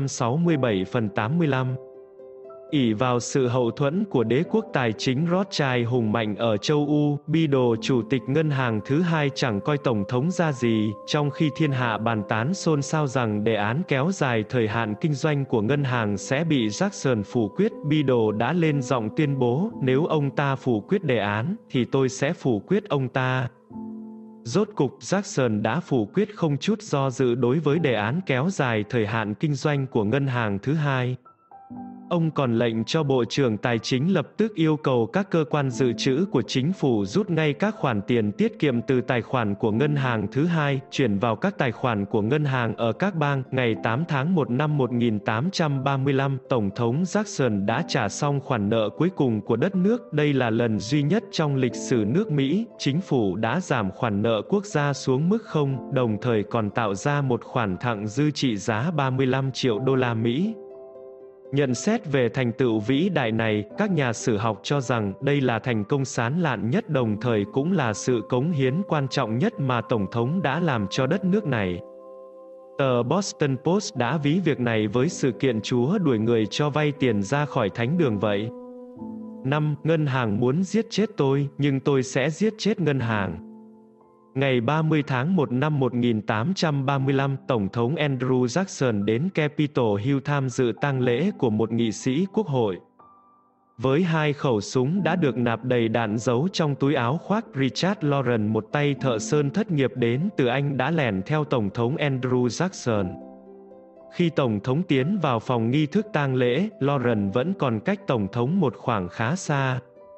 S1: 167/85. Ỷ vào sự hậu thuẫn của đế quốc tài chính Rothschild hùng mạnh ở châu Âu, Biddle, chủ tịch ngân hàng thứ hai, chẳng coi tổng thống ra gì. Trong khi thiên hạ bàn tán xôn xao rằng đề án kéo dài thời hạn kinh doanh của ngân hàng sẽ bị Jackson phủ quyết, Biddle đã lên giọng tuyên bố: "Nếu ông ta phủ quyết đề án, thì tôi sẽ phủ quyết ông ta." Rốt cục, Jackson đã phủ quyết không chút do dự đối với đề án kéo dài thời hạn kinh doanh của ngân hàng thứ hai. Ông còn lệnh cho Bộ trưởng Tài chính lập tức yêu cầu các cơ quan dự trữ của chính phủ rút ngay các khoản tiền tiết kiệm từ tài khoản của ngân hàng thứ hai, chuyển vào các tài khoản của ngân hàng ở các bang. Ngày 8 tháng 1 năm 1835, Tổng thống Jackson đã trả xong khoản nợ cuối cùng của đất nước. Đây là lần duy nhất trong lịch sử nước Mỹ, chính phủ đã giảm khoản nợ quốc gia xuống mức 0, đồng thời còn tạo ra một khoản thặng dư trị giá 35 triệu đô la Mỹ. Nhận xét về thành tựu vĩ đại này, các nhà sử học cho rằng đây là thành công sán lạn nhất, đồng thời cũng là sự cống hiến quan trọng nhất mà Tổng thống đã làm cho đất nước này. Tờ Boston Post đã ví việc này với sự kiện Chúa đuổi người cho vay tiền ra khỏi thánh đường vậy. 5. Ngân hàng muốn giết chết tôi, nhưng tôi sẽ giết chết ngân hàng. Ngày 30 tháng 1 năm 1835, Tổng thống Andrew Jackson đến Capitol Hill tham dự tang lễ của một nghị sĩ quốc hội. Với 2 khẩu súng đã được nạp đầy đạn giấu trong túi áo khoác, Richard Lawrence, một tay thợ sơn thất nghiệp đến từ Anh, đã lẻn theo Tổng thống Andrew Jackson. Khi Tổng thống tiến vào phòng nghi thức tang lễ, Lawrence vẫn còn cách Tổng thống một khoảng khá xa.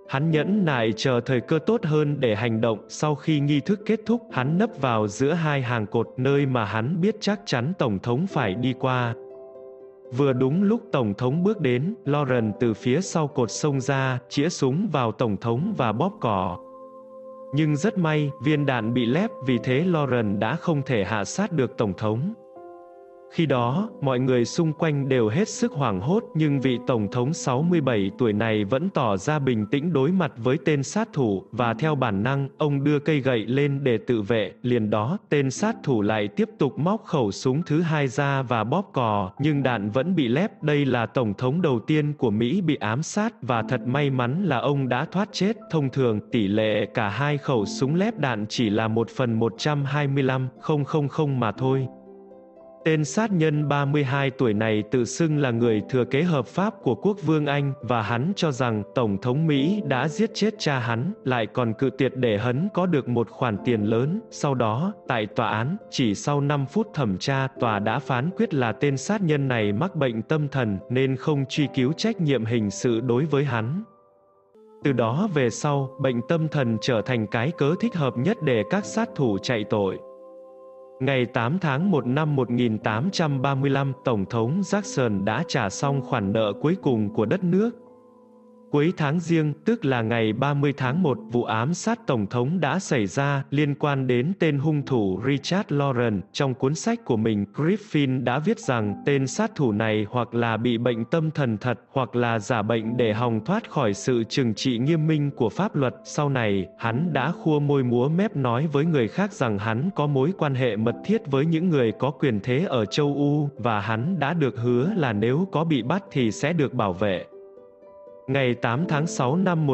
S1: Hắn nhẫn nại chờ thời cơ tốt hơn để hành động. Sau khi nghi thức kết thúc, hắn nấp vào giữa hai hàng cột, nơi mà hắn biết chắc chắn Tổng thống phải đi qua. Vừa đúng lúc Tổng thống bước đến, Lauren từ phía sau cột xông ra, chĩa súng vào Tổng thống và bóp cò. Nhưng rất may, viên đạn bị lép, vì thế Lauren đã không thể hạ sát được Tổng thống. Khi đó, mọi người xung quanh đều hết sức hoảng hốt, nhưng vị Tổng thống 67 tuổi này vẫn tỏ ra bình tĩnh đối mặt với tên sát thủ, và theo bản năng, ông đưa cây gậy lên để tự vệ. Liền đó, tên sát thủ lại tiếp tục móc khẩu súng thứ hai ra và bóp cò, nhưng đạn vẫn bị lép. Đây là Tổng thống đầu tiên của Mỹ bị ám sát, và thật may mắn là ông đã thoát chết. Thông thường, tỷ lệ cả hai khẩu súng lép đạn chỉ là 1/125,000 mà thôi. Tên sát nhân 32 tuổi này tự xưng là người thừa kế hợp pháp của quốc vương Anh, và hắn cho rằng Tổng thống Mỹ đã giết chết cha hắn, lại còn cự tuyệt để hắn có được một khoản tiền lớn. Sau đó, tại tòa án, chỉ sau 5 phút thẩm tra, tòa đã phán quyết là tên sát nhân này mắc bệnh tâm thần, nên không truy cứu trách nhiệm hình sự đối với hắn. Từ đó về sau, bệnh tâm thần trở thành cái cớ thích hợp nhất để các sát thủ chạy tội. Ngày 8 tháng 1 năm 1835, Tổng thống Jackson đã trả xong khoản nợ cuối cùng của đất nước. Cuối tháng Giêng, tức là ngày 30 tháng 1, vụ ám sát Tổng thống đã xảy ra, liên quan đến tên hung thủ Richard Lauren. Trong cuốn sách của mình, Griffin đã viết rằng, tên sát thủ này hoặc là bị bệnh tâm thần thật, hoặc là giả bệnh để hòng thoát khỏi sự trừng trị nghiêm minh của pháp luật. Sau này, hắn đã khua môi múa mép nói với người khác rằng hắn có mối quan hệ mật thiết với những người có quyền thế ở châu Âu, và hắn đã được hứa là nếu có bị bắt thì sẽ được bảo vệ. Ngày 8 tháng 6 năm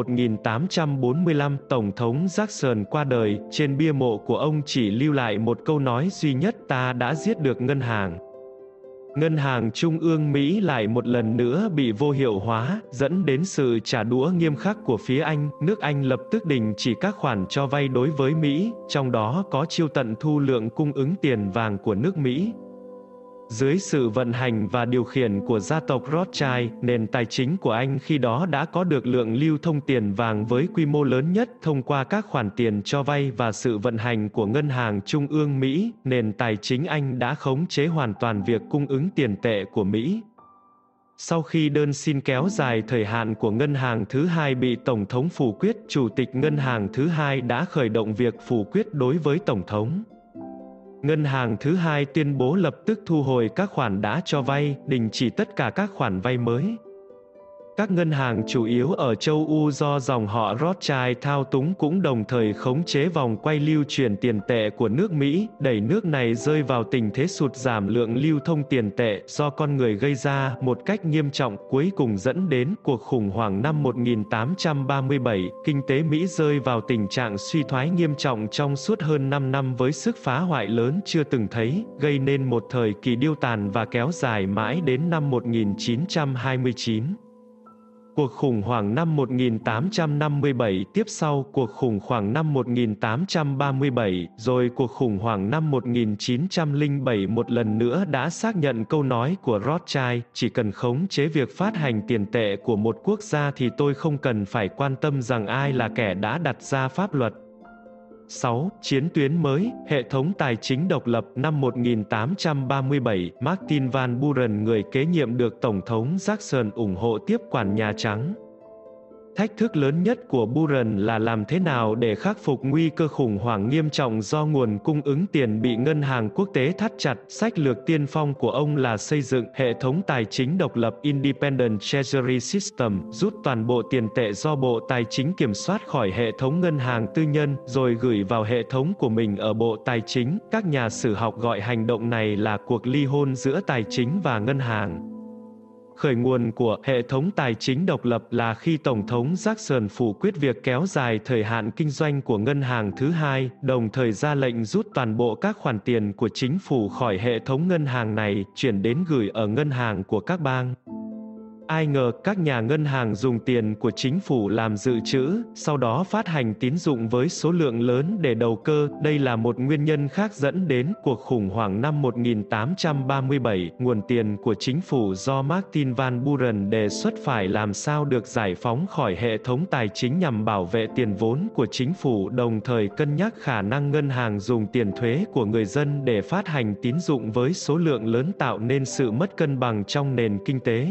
S1: 1845, Tổng thống Jackson qua đời. Trên bia mộ của ông chỉ lưu lại một câu nói duy nhất: ta đã giết được ngân hàng. Ngân hàng Trung ương Mỹ lại một lần nữa bị vô hiệu hóa, dẫn đến sự trả đũa nghiêm khắc của phía Anh. Nước Anh lập tức đình chỉ các khoản cho vay đối với Mỹ, trong đó có chiêu tận thu lượng cung ứng tiền vàng của nước Mỹ. Dưới sự vận hành và điều khiển của gia tộc Rothschild, nền tài chính của Anh khi đó đã có được lượng lưu thông tiền vàng với quy mô lớn nhất. Thông qua các khoản tiền cho vay và sự vận hành của Ngân hàng Trung ương Mỹ, nền tài chính Anh đã khống chế hoàn toàn việc cung ứng tiền tệ của Mỹ. Sau khi đơn xin kéo dài thời hạn của ngân hàng thứ hai bị Tổng thống phủ quyết, Chủ tịch ngân hàng thứ hai đã khởi động việc phủ quyết đối với Tổng thống. Ngân hàng thứ hai tuyên bố lập tức thu hồi các khoản đã cho vay, đình chỉ tất cả các khoản vay mới. Các ngân hàng chủ yếu ở châu Âu do dòng họ Rothschild thao túng cũng đồng thời khống chế vòng quay lưu chuyển tiền tệ của nước Mỹ, đẩy nước này rơi vào tình thế sụt giảm lượng lưu thông tiền tệ do con người gây ra một cách nghiêm trọng, cuối cùng dẫn đến cuộc khủng hoảng năm 1837. Kinh tế Mỹ rơi vào tình trạng suy thoái nghiêm trọng trong suốt hơn 5 năm với sức phá hoại lớn chưa từng thấy, gây nên một thời kỳ điêu tàn và kéo dài mãi đến năm 1929. Cuộc khủng hoảng năm 1857 tiếp sau cuộc khủng hoảng năm 1837, rồi cuộc khủng hoảng năm 1907 một lần nữa đã xác nhận câu nói của Rothschild: chỉ cần khống chế việc phát hành tiền tệ của một quốc gia thì tôi không cần phải quan tâm rằng ai là kẻ đã đặt ra pháp luật. 6. Chiến tuyến mới, hệ thống tài chính độc lập. Năm 1837, Martin Van Buren, người kế nhiệm được Tổng thống Jackson ủng hộ tiếp quản Nhà Trắng. Thách thức lớn nhất của Buren là làm thế nào để khắc phục nguy cơ khủng hoảng nghiêm trọng do nguồn cung ứng tiền bị ngân hàng quốc tế thắt chặt. Sách lược tiên phong của ông là xây dựng hệ thống tài chính độc lập Independent Treasury System, rút toàn bộ tiền tệ do Bộ Tài chính kiểm soát khỏi hệ thống ngân hàng tư nhân, rồi gửi vào hệ thống của mình ở Bộ Tài chính. Các nhà sử học gọi hành động này là cuộc ly hôn giữa tài chính và ngân hàng. Khởi nguồn của hệ thống tài chính độc lập là khi Tổng thống Jackson phủ quyết việc kéo dài thời hạn kinh doanh của ngân hàng thứ hai, đồng thời ra lệnh rút toàn bộ các khoản tiền của chính phủ khỏi hệ thống ngân hàng này, chuyển đến gửi ở ngân hàng của các bang. Ai ngờ các nhà ngân hàng dùng tiền của chính phủ làm dự trữ, sau đó phát hành tín dụng với số lượng lớn để đầu cơ. Đây là một nguyên nhân khác dẫn đến cuộc khủng hoảng năm 1837. Nguồn tiền của chính phủ do Martin Van Buren đề xuất phải làm sao được giải phóng khỏi hệ thống tài chính nhằm bảo vệ tiền vốn của chính phủ, đồng thời cân nhắc khả năng ngân hàng dùng tiền thuế của người dân để phát hành tín dụng với số lượng lớn, tạo nên sự mất cân bằng trong nền kinh tế.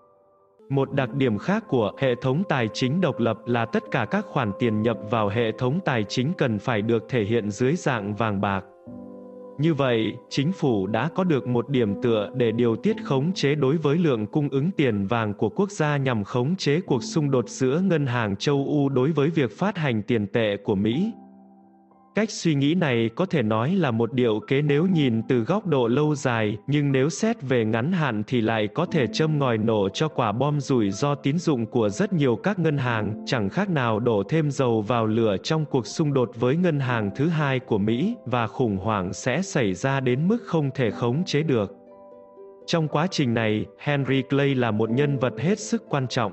S1: Một đặc điểm khác của hệ thống tài chính độc lập là tất cả các khoản tiền nhập vào hệ thống tài chính cần phải được thể hiện dưới dạng vàng bạc. Như vậy, chính phủ đã có được một điểm tựa để điều tiết khống chế đối với lượng cung ứng tiền vàng của quốc gia nhằm khống chế cuộc xung đột giữa ngân hàng châu Âu đối với việc phát hành tiền tệ của Mỹ. Cách suy nghĩ này có thể nói là một điệu kế nếu nhìn từ góc độ lâu dài, nhưng nếu xét về ngắn hạn thì lại có thể châm ngòi nổ cho quả bom rủi ro tín dụng của rất nhiều các ngân hàng, chẳng khác nào đổ thêm dầu vào lửa trong cuộc xung đột với ngân hàng thứ hai của Mỹ, và khủng hoảng sẽ xảy ra đến mức không thể khống chế được. Trong quá trình này, Henry Clay là một nhân vật hết sức quan trọng.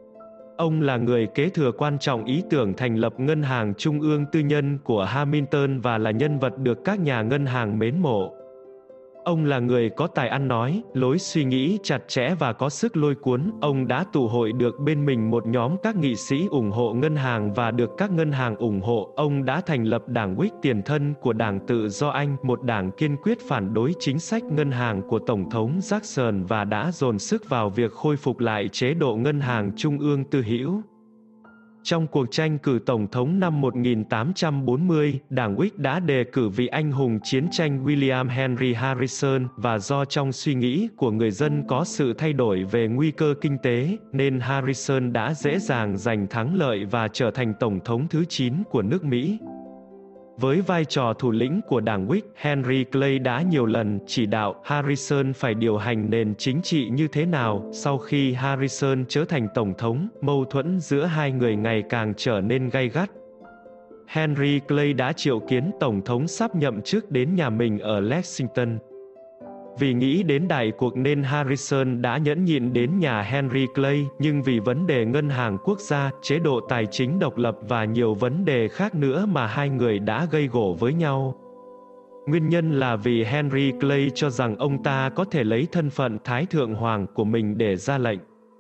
S1: Ông là người kế thừa quan trọng ý tưởng thành lập ngân hàng trung ương tư nhân của Hamilton và là nhân vật được các nhà ngân hàng mến mộ. Ông là người có tài ăn nói, lối suy nghĩ chặt chẽ và có sức lôi cuốn. Ông đã tụ hội được bên mình một nhóm các nghị sĩ ủng hộ ngân hàng và được các ngân hàng ủng hộ. Ông đã thành lập đảng Whig, tiền thân của Đảng Tự do Anh, một đảng kiên quyết phản đối chính sách ngân hàng của Tổng thống Jackson và đã dồn sức vào việc khôi phục lại chế độ ngân hàng trung ương tư hữu. Trong cuộc tranh cử tổng thống năm 1840, đảng Whig đã đề cử vị anh hùng chiến tranh William Henry Harrison, và do trong suy nghĩ của người dân có sự thay đổi về nguy cơ kinh tế, nên Harrison đã dễ dàng giành thắng lợi và trở thành tổng thống thứ 9 của nước Mỹ. Với vai trò thủ lĩnh của đảng Whig, Henry Clay đã nhiều lần chỉ đạo Harrison phải điều hành nền chính trị như thế nào. Sau khi Harrison trở thành tổng thống, mâu thuẫn giữa hai người ngày càng trở nên gay gắt. Henry Clay đã triệu kiến tổng thống sắp nhậm chức đến nhà mình ở Lexington. Vì nghĩ đến đại cuộc nên Harrison đã nhẫn nhịn đến nhà Henry Clay, nhưng vì vấn đề ngân hàng quốc gia, chế độ tài chính độc lập và nhiều vấn đề khác nữa mà hai người đã gây gổ với nhau. Nguyên nhân là vì Henry Clay cho rằng ông ta có thể lấy thân phận Thái Thượng Hoàng của mình để ra lệnh.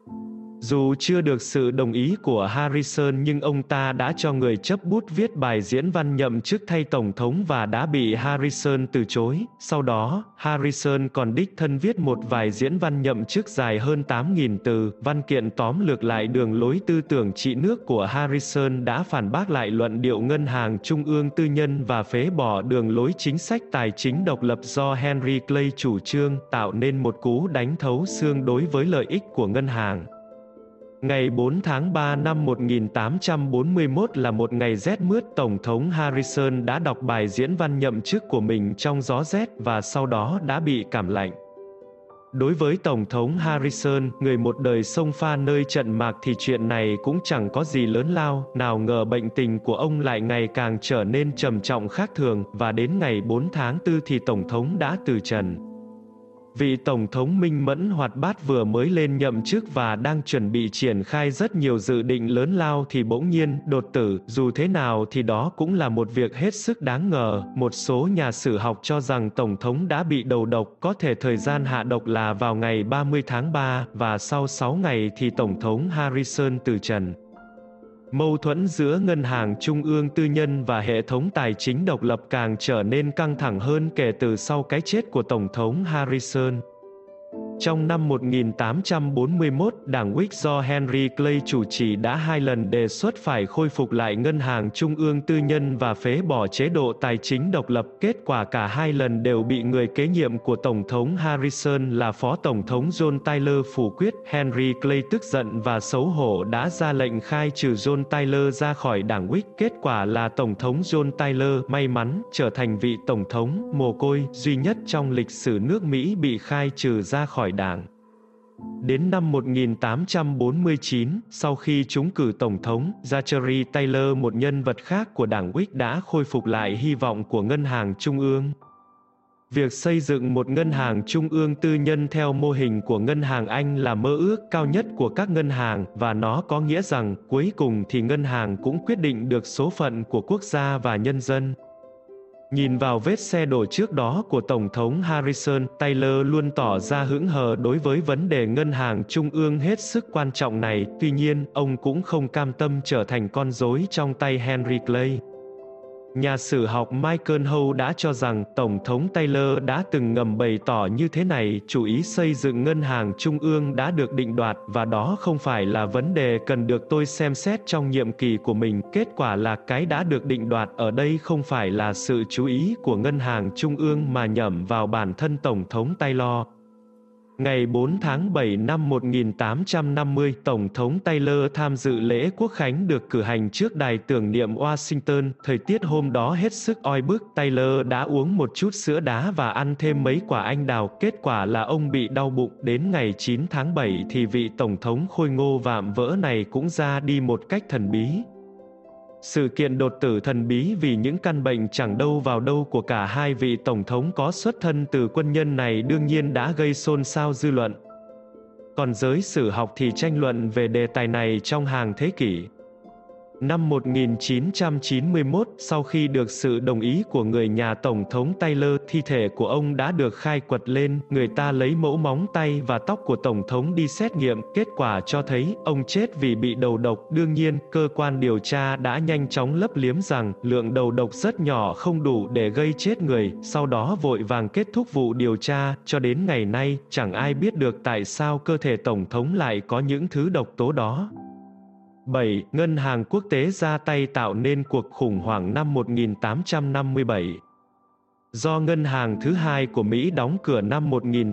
S1: Dù chưa được sự đồng ý của Harrison nhưng ông ta đã cho người chấp bút viết bài diễn văn nhậm chức thay Tổng thống và đã bị Harrison từ chối. Sau đó, Harrison còn đích thân viết một vài diễn văn nhậm chức dài hơn 8.000 từ. Văn kiện tóm lược lại đường lối tư tưởng trị nước của Harrison đã phản bác lại luận điệu ngân hàng trung ương tư nhân và phế bỏ đường lối chính sách tài chính độc lập do Henry Clay chủ trương, tạo nên một cú đánh thấu xương đối với lợi ích của ngân hàng. Ngày 4 tháng 3 năm 1841 là một ngày rét mướt. Tổng thống Harrison đã đọc bài diễn văn nhậm chức của mình trong gió rét và sau đó đã bị cảm lạnh. Đối với Tổng thống Harrison, người một đời xông pha nơi trận mạc thì chuyện này cũng chẳng có gì lớn lao, nào ngờ bệnh tình của ông lại ngày càng trở nên trầm trọng khác thường, và đến ngày 4 tháng 4 thì Tổng thống đã từ trần. Vị Tổng thống minh mẫn hoạt bát vừa mới lên nhậm chức và đang chuẩn bị triển khai rất nhiều dự định lớn lao thì bỗng nhiên đột tử. Dù thế nào thì đó cũng là một việc hết sức đáng ngờ. Một số nhà sử học cho rằng Tổng thống đã bị đầu độc, có thể thời gian hạ độc là vào ngày 30 tháng 3, và sau 6 ngày thì Tổng thống Harrison từ trần. Mâu thuẫn giữa ngân hàng trung ương tư nhân và hệ thống tài chính độc lập càng trở nên căng thẳng hơn kể từ sau cái chết của Tổng thống Harrison. Trong năm 1841, đảng Whig do Henry Clay chủ trì đã 2 lần đề xuất phải khôi phục lại ngân hàng trung ương tư nhân và phế bỏ chế độ tài chính độc lập. Kết quả cả 2 lần đều bị người kế nhiệm của Tổng thống Harrison là Phó Tổng thống John Tyler phủ quyết. Henry Clay tức giận và xấu hổ đã ra lệnh khai trừ John Tyler ra khỏi đảng Whig. Kết quả là Tổng thống John Tyler may mắn trở thành vị Tổng thống mồ côi duy nhất trong lịch sử nước Mỹ bị khai trừ ra khỏi đảng. Đến năm 1849, sau khi trúng cử Tổng thống, Zachary Taylor, một nhân vật khác của đảng Whig, đã khôi phục lại hy vọng của ngân hàng trung ương. Việc xây dựng một ngân hàng trung ương tư nhân theo mô hình của ngân hàng Anh là mơ ước cao nhất của các ngân hàng, và nó có nghĩa rằng, cuối cùng thì ngân hàng cũng quyết định được số phận của quốc gia và nhân dân. Nhìn vào vết xe đổ trước đó của Tổng thống Harrison, Taylor luôn tỏ ra hững hờ đối với vấn đề ngân hàng trung ương hết sức quan trọng này, tuy nhiên, ông cũng không cam tâm trở thành con rối trong tay Henry Clay. Nhà sử học Michael Howe đã cho rằng Tổng thống Taylor đã từng ngầm bày tỏ như thế này: chủ ý xây dựng ngân hàng trung ương đã được định đoạt, và đó không phải là vấn đề cần được tôi xem xét trong nhiệm kỳ của mình. Kết quả là cái đã được định đoạt ở đây không phải là sự chú ý của ngân hàng trung ương mà nhầm vào bản thân Tổng thống Taylor. Ngày 4 tháng 7 năm 1850, Tổng thống Taylor tham dự lễ quốc khánh được cử hành trước đài tưởng niệm Washington. Thời tiết hôm đó hết sức oi bức, Taylor đã uống một chút sữa đá và ăn thêm mấy quả anh đào. Kết quả là ông bị đau bụng. Đến ngày 9 tháng 7 thì vị Tổng thống khôi ngô vạm vỡ này cũng ra đi một cách thần bí. Sự kiện đột tử thần bí vì những căn bệnh chẳng đâu vào đâu của cả hai vị tổng thống có xuất thân từ quân nhân này đương nhiên đã gây xôn xao dư luận. Còn giới sử học thì tranh luận về đề tài này trong hàng thế kỷ. Năm 1991, sau khi được sự đồng ý của người nhà Tổng thống Taylor, thi thể của ông đã được khai quật lên, người ta lấy mẫu móng tay và tóc của Tổng thống đi xét nghiệm, kết quả cho thấy, ông chết vì bị đầu độc. Đương nhiên, cơ quan điều tra đã nhanh chóng lấp liếm rằng, lượng đầu độc rất nhỏ không đủ để gây chết người, sau đó vội vàng kết thúc vụ điều tra, cho đến ngày nay, chẳng ai biết được tại sao cơ thể Tổng thống lại có những thứ độc tố đó. 7. Ngân hàng quốc tế ra tay tạo nên cuộc khủng hoảng năm 1857. Do ngân hàng thứ hai của Mỹ đóng cửa năm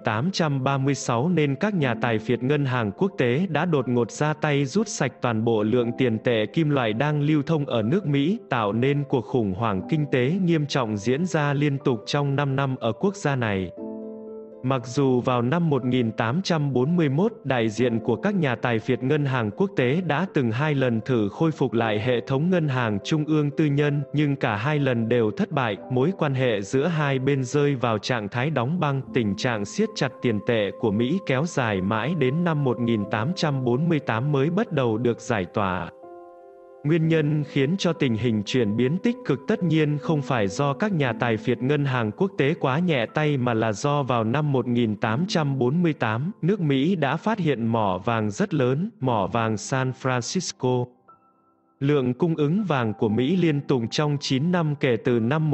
S1: 1836 nên các nhà tài phiệt ngân hàng quốc tế đã đột ngột ra tay rút sạch toàn bộ lượng tiền tệ kim loại đang lưu thông ở nước Mỹ, tạo nên cuộc khủng hoảng kinh tế nghiêm trọng diễn ra liên tục trong 5 năm ở quốc gia này. Mặc dù vào năm 1841, đại diện của các nhà tài phiệt ngân hàng quốc tế đã từng 2 lần thử khôi phục lại hệ thống ngân hàng trung ương tư nhân, nhưng cả 2 lần đều thất bại, mối quan hệ giữa hai bên rơi vào trạng thái đóng băng, tình trạng siết chặt tiền tệ của Mỹ kéo dài mãi đến năm 1848 mới bắt đầu được giải tỏa. Nguyên nhân khiến cho tình hình chuyển biến tích cực tất nhiên không phải do các nhà tài phiệt ngân hàng quốc tế quá nhẹ tay mà là do vào năm 1848, nước Mỹ đã phát hiện mỏ vàng rất lớn, mỏ vàng San Francisco. Lượng cung ứng vàng của Mỹ liên tục trong 9 năm kể từ năm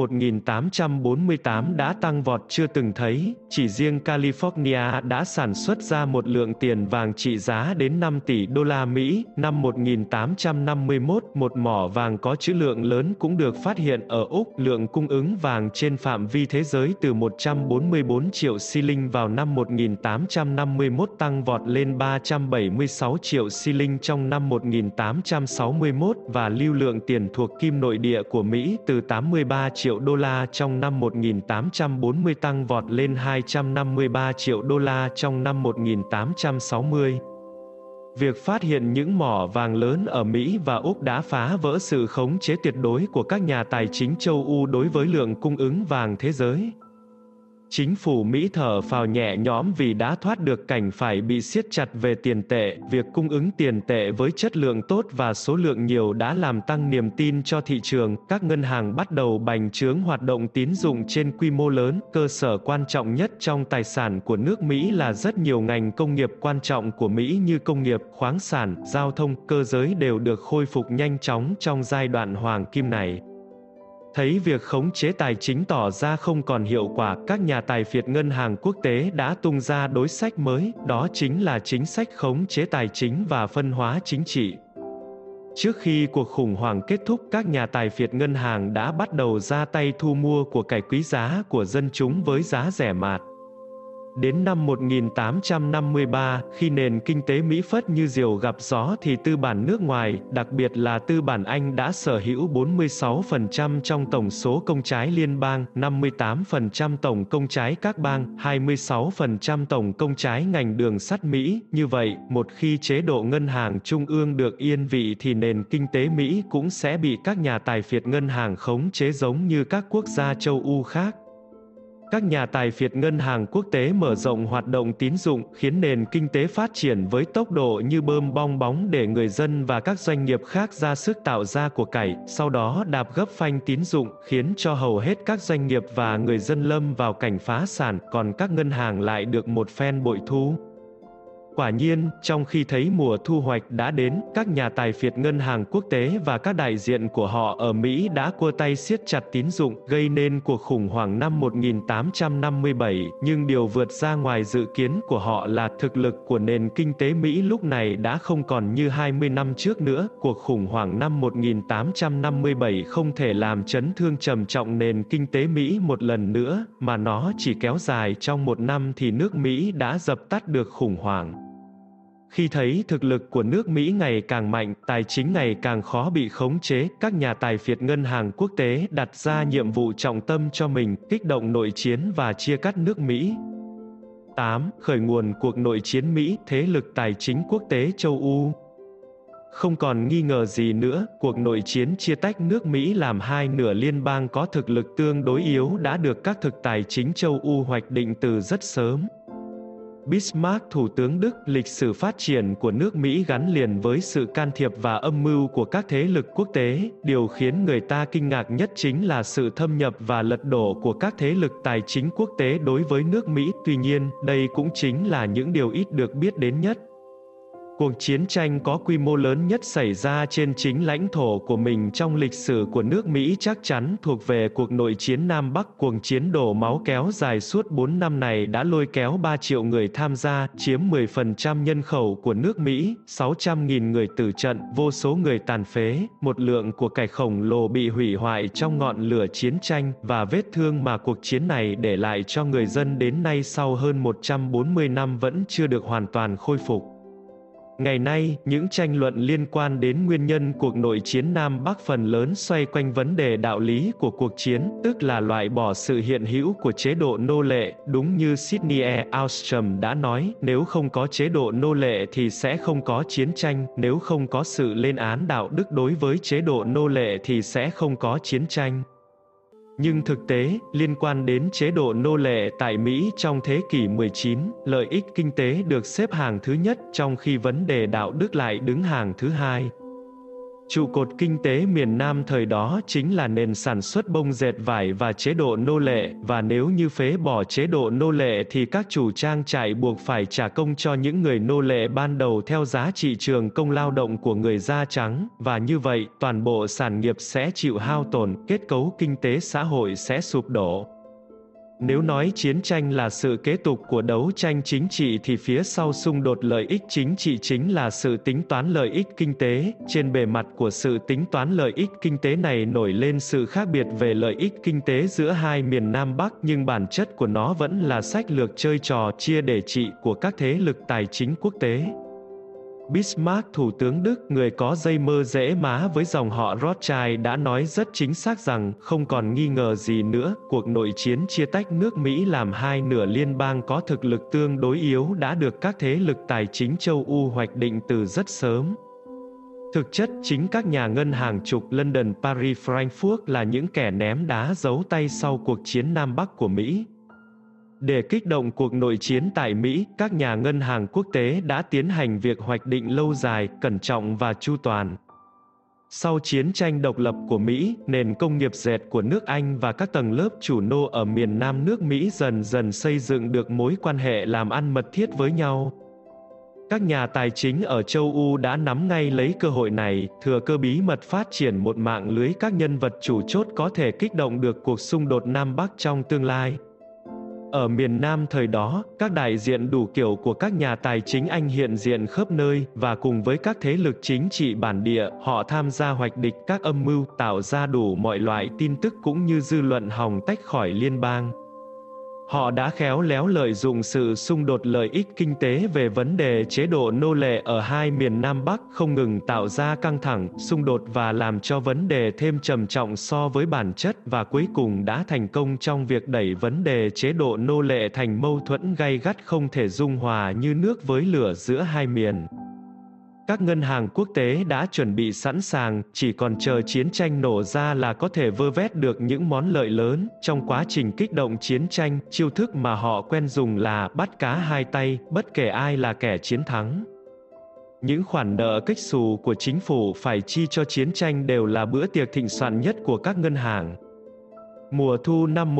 S1: 1848 đã tăng vọt chưa từng thấy, chỉ riêng California đã sản xuất ra một lượng tiền vàng trị giá đến 5 tỷ đô la Mỹ. Năm 1851, một mỏ vàng có trữ lượng lớn cũng được phát hiện ở Úc. Lượng cung ứng vàng trên phạm vi thế giới từ 144 triệu xi linh vào năm 1851 tăng vọt lên 376 triệu xi linh trong năm 1861, và lưu lượng tiền thuộc kim nội địa của Mỹ từ 83 triệu đô la trong năm 1840 tăng vọt lên 253 triệu đô la trong năm 1860. Việc phát hiện những mỏ vàng lớn ở Mỹ và Úc đã phá vỡ sự khống chế tuyệt đối của các nhà tài chính châu Âu đối với lượng cung ứng vàng thế giới. Chính phủ Mỹ thở phào nhẹ nhõm vì đã thoát được cảnh phải bị siết chặt về tiền tệ. Việc cung ứng tiền tệ với chất lượng tốt và số lượng nhiều đã làm tăng niềm tin cho thị trường. Các ngân hàng bắt đầu bành trướng hoạt động tín dụng trên quy mô lớn. Cơ sở quan trọng nhất trong tài sản của nước Mỹ là rất nhiều ngành công nghiệp quan trọng của Mỹ như công nghiệp, khoáng sản, giao thông, cơ giới đều được khôi phục nhanh chóng trong giai đoạn hoàng kim này. Thấy việc khống chế tài chính tỏ ra không còn hiệu quả, các nhà tài phiệt ngân hàng quốc tế đã tung ra đối sách mới, đó chính là chính sách khống chế tài chính và phân hóa chính trị. Trước khi cuộc khủng hoảng kết thúc, các nhà tài phiệt ngân hàng đã bắt đầu ra tay thu mua của cải quý giá của dân chúng với giá rẻ mạt. Đến năm 1853, khi nền kinh tế Mỹ phất như diều gặp gió thì tư bản nước ngoài, đặc biệt là tư bản Anh đã sở hữu 46% trong tổng số công trái liên bang, 58% tổng công trái các bang, 26% tổng công trái ngành đường sắt Mỹ. Như vậy, một khi chế độ ngân hàng trung ương được yên vị thì nền kinh tế Mỹ cũng sẽ bị các nhà tài phiệt ngân hàng khống chế giống như các quốc gia châu Âu khác. Các nhà tài phiệt ngân hàng quốc tế mở rộng hoạt động tín dụng, khiến nền kinh tế phát triển với tốc độ như bơm bong bóng để người dân và các doanh nghiệp khác ra sức tạo ra của cải, sau đó đạp gấp phanh tín dụng, khiến cho hầu hết các doanh nghiệp và người dân lâm vào cảnh phá sản, còn các ngân hàng lại được một phen bội thu. Quả nhiên, trong khi thấy mùa thu hoạch đã đến, các nhà tài phiệt ngân hàng quốc tế và các đại diện của họ ở Mỹ đã cua tay siết chặt tín dụng, gây nên cuộc khủng hoảng năm 1857, nhưng điều vượt ra ngoài dự kiến của họ là thực lực của nền kinh tế Mỹ lúc này đã không còn như 20 năm trước nữa. Cuộc khủng hoảng năm 1857 không thể làm chấn thương trầm trọng nền kinh tế Mỹ một lần nữa, mà nó chỉ kéo dài trong một năm thì nước Mỹ đã dập tắt được khủng hoảng. Khi thấy thực lực của nước Mỹ ngày càng mạnh, tài chính ngày càng khó bị khống chế, các nhà tài phiệt ngân hàng quốc tế đặt ra nhiệm vụ trọng tâm cho mình, kích động nội chiến và chia cắt nước Mỹ. 8. Khởi nguồn cuộc nội chiến Mỹ, thế lực tài chính quốc tế châu Âu. Không còn nghi ngờ gì nữa, cuộc nội chiến chia tách nước Mỹ làm hai nửa liên bang có thực lực tương đối yếu đã được các thực tài chính châu Âu hoạch định từ rất sớm. Bismarck, thủ tướng Đức, lịch sử phát triển của nước Mỹ gắn liền với sự can thiệp và âm mưu của các thế lực quốc tế. Điều khiến người ta kinh ngạc nhất chính là sự thâm nhập và lật đổ của các thế lực tài chính quốc tế đối với nước Mỹ. Tuy nhiên, đây cũng chính là những điều ít được biết đến nhất. Cuộc chiến tranh có quy mô lớn nhất xảy ra trên chính lãnh thổ của mình trong lịch sử của nước Mỹ chắc chắn thuộc về cuộc nội chiến Nam Bắc. Cuộc chiến đổ máu kéo dài suốt 4 năm này đã lôi kéo 3 triệu người tham gia, chiếm 10% nhân khẩu của nước Mỹ, 600.000 người tử trận, vô số người tàn phế, một lượng của cải khổng lồ bị hủy hoại trong ngọn lửa chiến tranh, và vết thương mà cuộc chiến này để lại cho người dân đến nay sau hơn 140 năm vẫn chưa được hoàn toàn khôi phục. Ngày nay, những tranh luận liên quan đến nguyên nhân cuộc nội chiến Nam Bắc phần lớn xoay quanh vấn đề đạo lý của cuộc chiến, tức là loại bỏ sự hiện hữu của chế độ nô lệ. Đúng như Sidney E. Ostrom đã nói, nếu không có chế độ nô lệ thì sẽ không có chiến tranh, nếu không có sự lên án đạo đức đối với chế độ nô lệ thì sẽ không có chiến tranh. Nhưng thực tế, liên quan đến chế độ nô lệ tại Mỹ trong thế kỷ 19, lợi ích kinh tế được xếp hàng thứ nhất, trong khi vấn đề đạo đức lại đứng hàng thứ hai. Trụ cột kinh tế miền Nam thời đó chính là nền sản xuất bông dệt vải và chế độ nô lệ, và nếu như phế bỏ chế độ nô lệ thì các chủ trang trại buộc phải trả công cho những người nô lệ ban đầu theo giá trị trường công lao động của người da trắng, và như vậy, toàn bộ sản nghiệp sẽ chịu hao tổn, kết cấu kinh tế xã hội sẽ sụp đổ. Nếu nói chiến tranh là sự kế tục của đấu tranh chính trị thì phía sau xung đột lợi ích chính trị chính là sự tính toán lợi ích kinh tế. Trên bề mặt của sự tính toán lợi ích kinh tế này nổi lên sự khác biệt về lợi ích kinh tế giữa hai miền Nam Bắc, nhưng bản chất của nó vẫn là sách lược chơi trò chia để trị của các thế lực tài chính quốc tế. Bismarck, thủ tướng Đức, người có dây mơ rễ má với dòng họ Rothschild đã nói rất chính xác rằng, không còn nghi ngờ gì nữa, cuộc nội chiến chia tách nước Mỹ làm hai nửa liên bang có thực lực tương đối yếu đã được các thế lực tài chính châu Âu hoạch định từ rất sớm. Thực chất, chính các nhà ngân hàng trục London, Paris, Frankfurt là những kẻ ném đá giấu tay sau cuộc chiến Nam Bắc của Mỹ. Để kích động cuộc nội chiến tại Mỹ, các nhà ngân hàng quốc tế đã tiến hành việc hoạch định lâu dài, cẩn trọng và chu toàn. Sau chiến tranh độc lập của Mỹ, nền công nghiệp dệt của nước Anh và các tầng lớp chủ nô ở miền Nam nước Mỹ dần dần xây dựng được mối quan hệ làm ăn mật thiết với nhau. Các nhà tài chính ở châu Âu đã nắm ngay lấy cơ hội này, thừa cơ bí mật phát triển một mạng lưới các nhân vật chủ chốt có thể kích động được cuộc xung đột Nam Bắc trong tương lai. Ở miền Nam thời đó, các đại diện đủ kiểu của các nhà tài chính Anh hiện diện khắp nơi, và cùng với các thế lực chính trị bản địa, họ tham gia hoạch định các âm mưu, tạo ra đủ mọi loại tin tức cũng như dư luận hòng tách khỏi liên bang. Họ đã khéo léo lợi dụng sự xung đột lợi ích kinh tế về vấn đề chế độ nô lệ ở hai miền Nam Bắc, không ngừng tạo ra căng thẳng, xung đột và làm cho vấn đề thêm trầm trọng so với bản chất, và cuối cùng đã thành công trong việc đẩy vấn đề chế độ nô lệ thành mâu thuẫn gay gắt không thể dung hòa như nước với lửa giữa hai miền. Các ngân hàng quốc tế đã chuẩn bị sẵn sàng, chỉ còn chờ chiến tranh nổ ra là có thể vơ vét được những món lợi lớn. Trong quá trình kích động chiến tranh, chiêu thức mà họ quen dùng là bắt cá hai tay, bất kể ai là kẻ chiến thắng. Những khoản nợ kếch xù của chính phủ phải chi cho chiến tranh đều là bữa tiệc thịnh soạn nhất của các ngân hàng. Mùa thu năm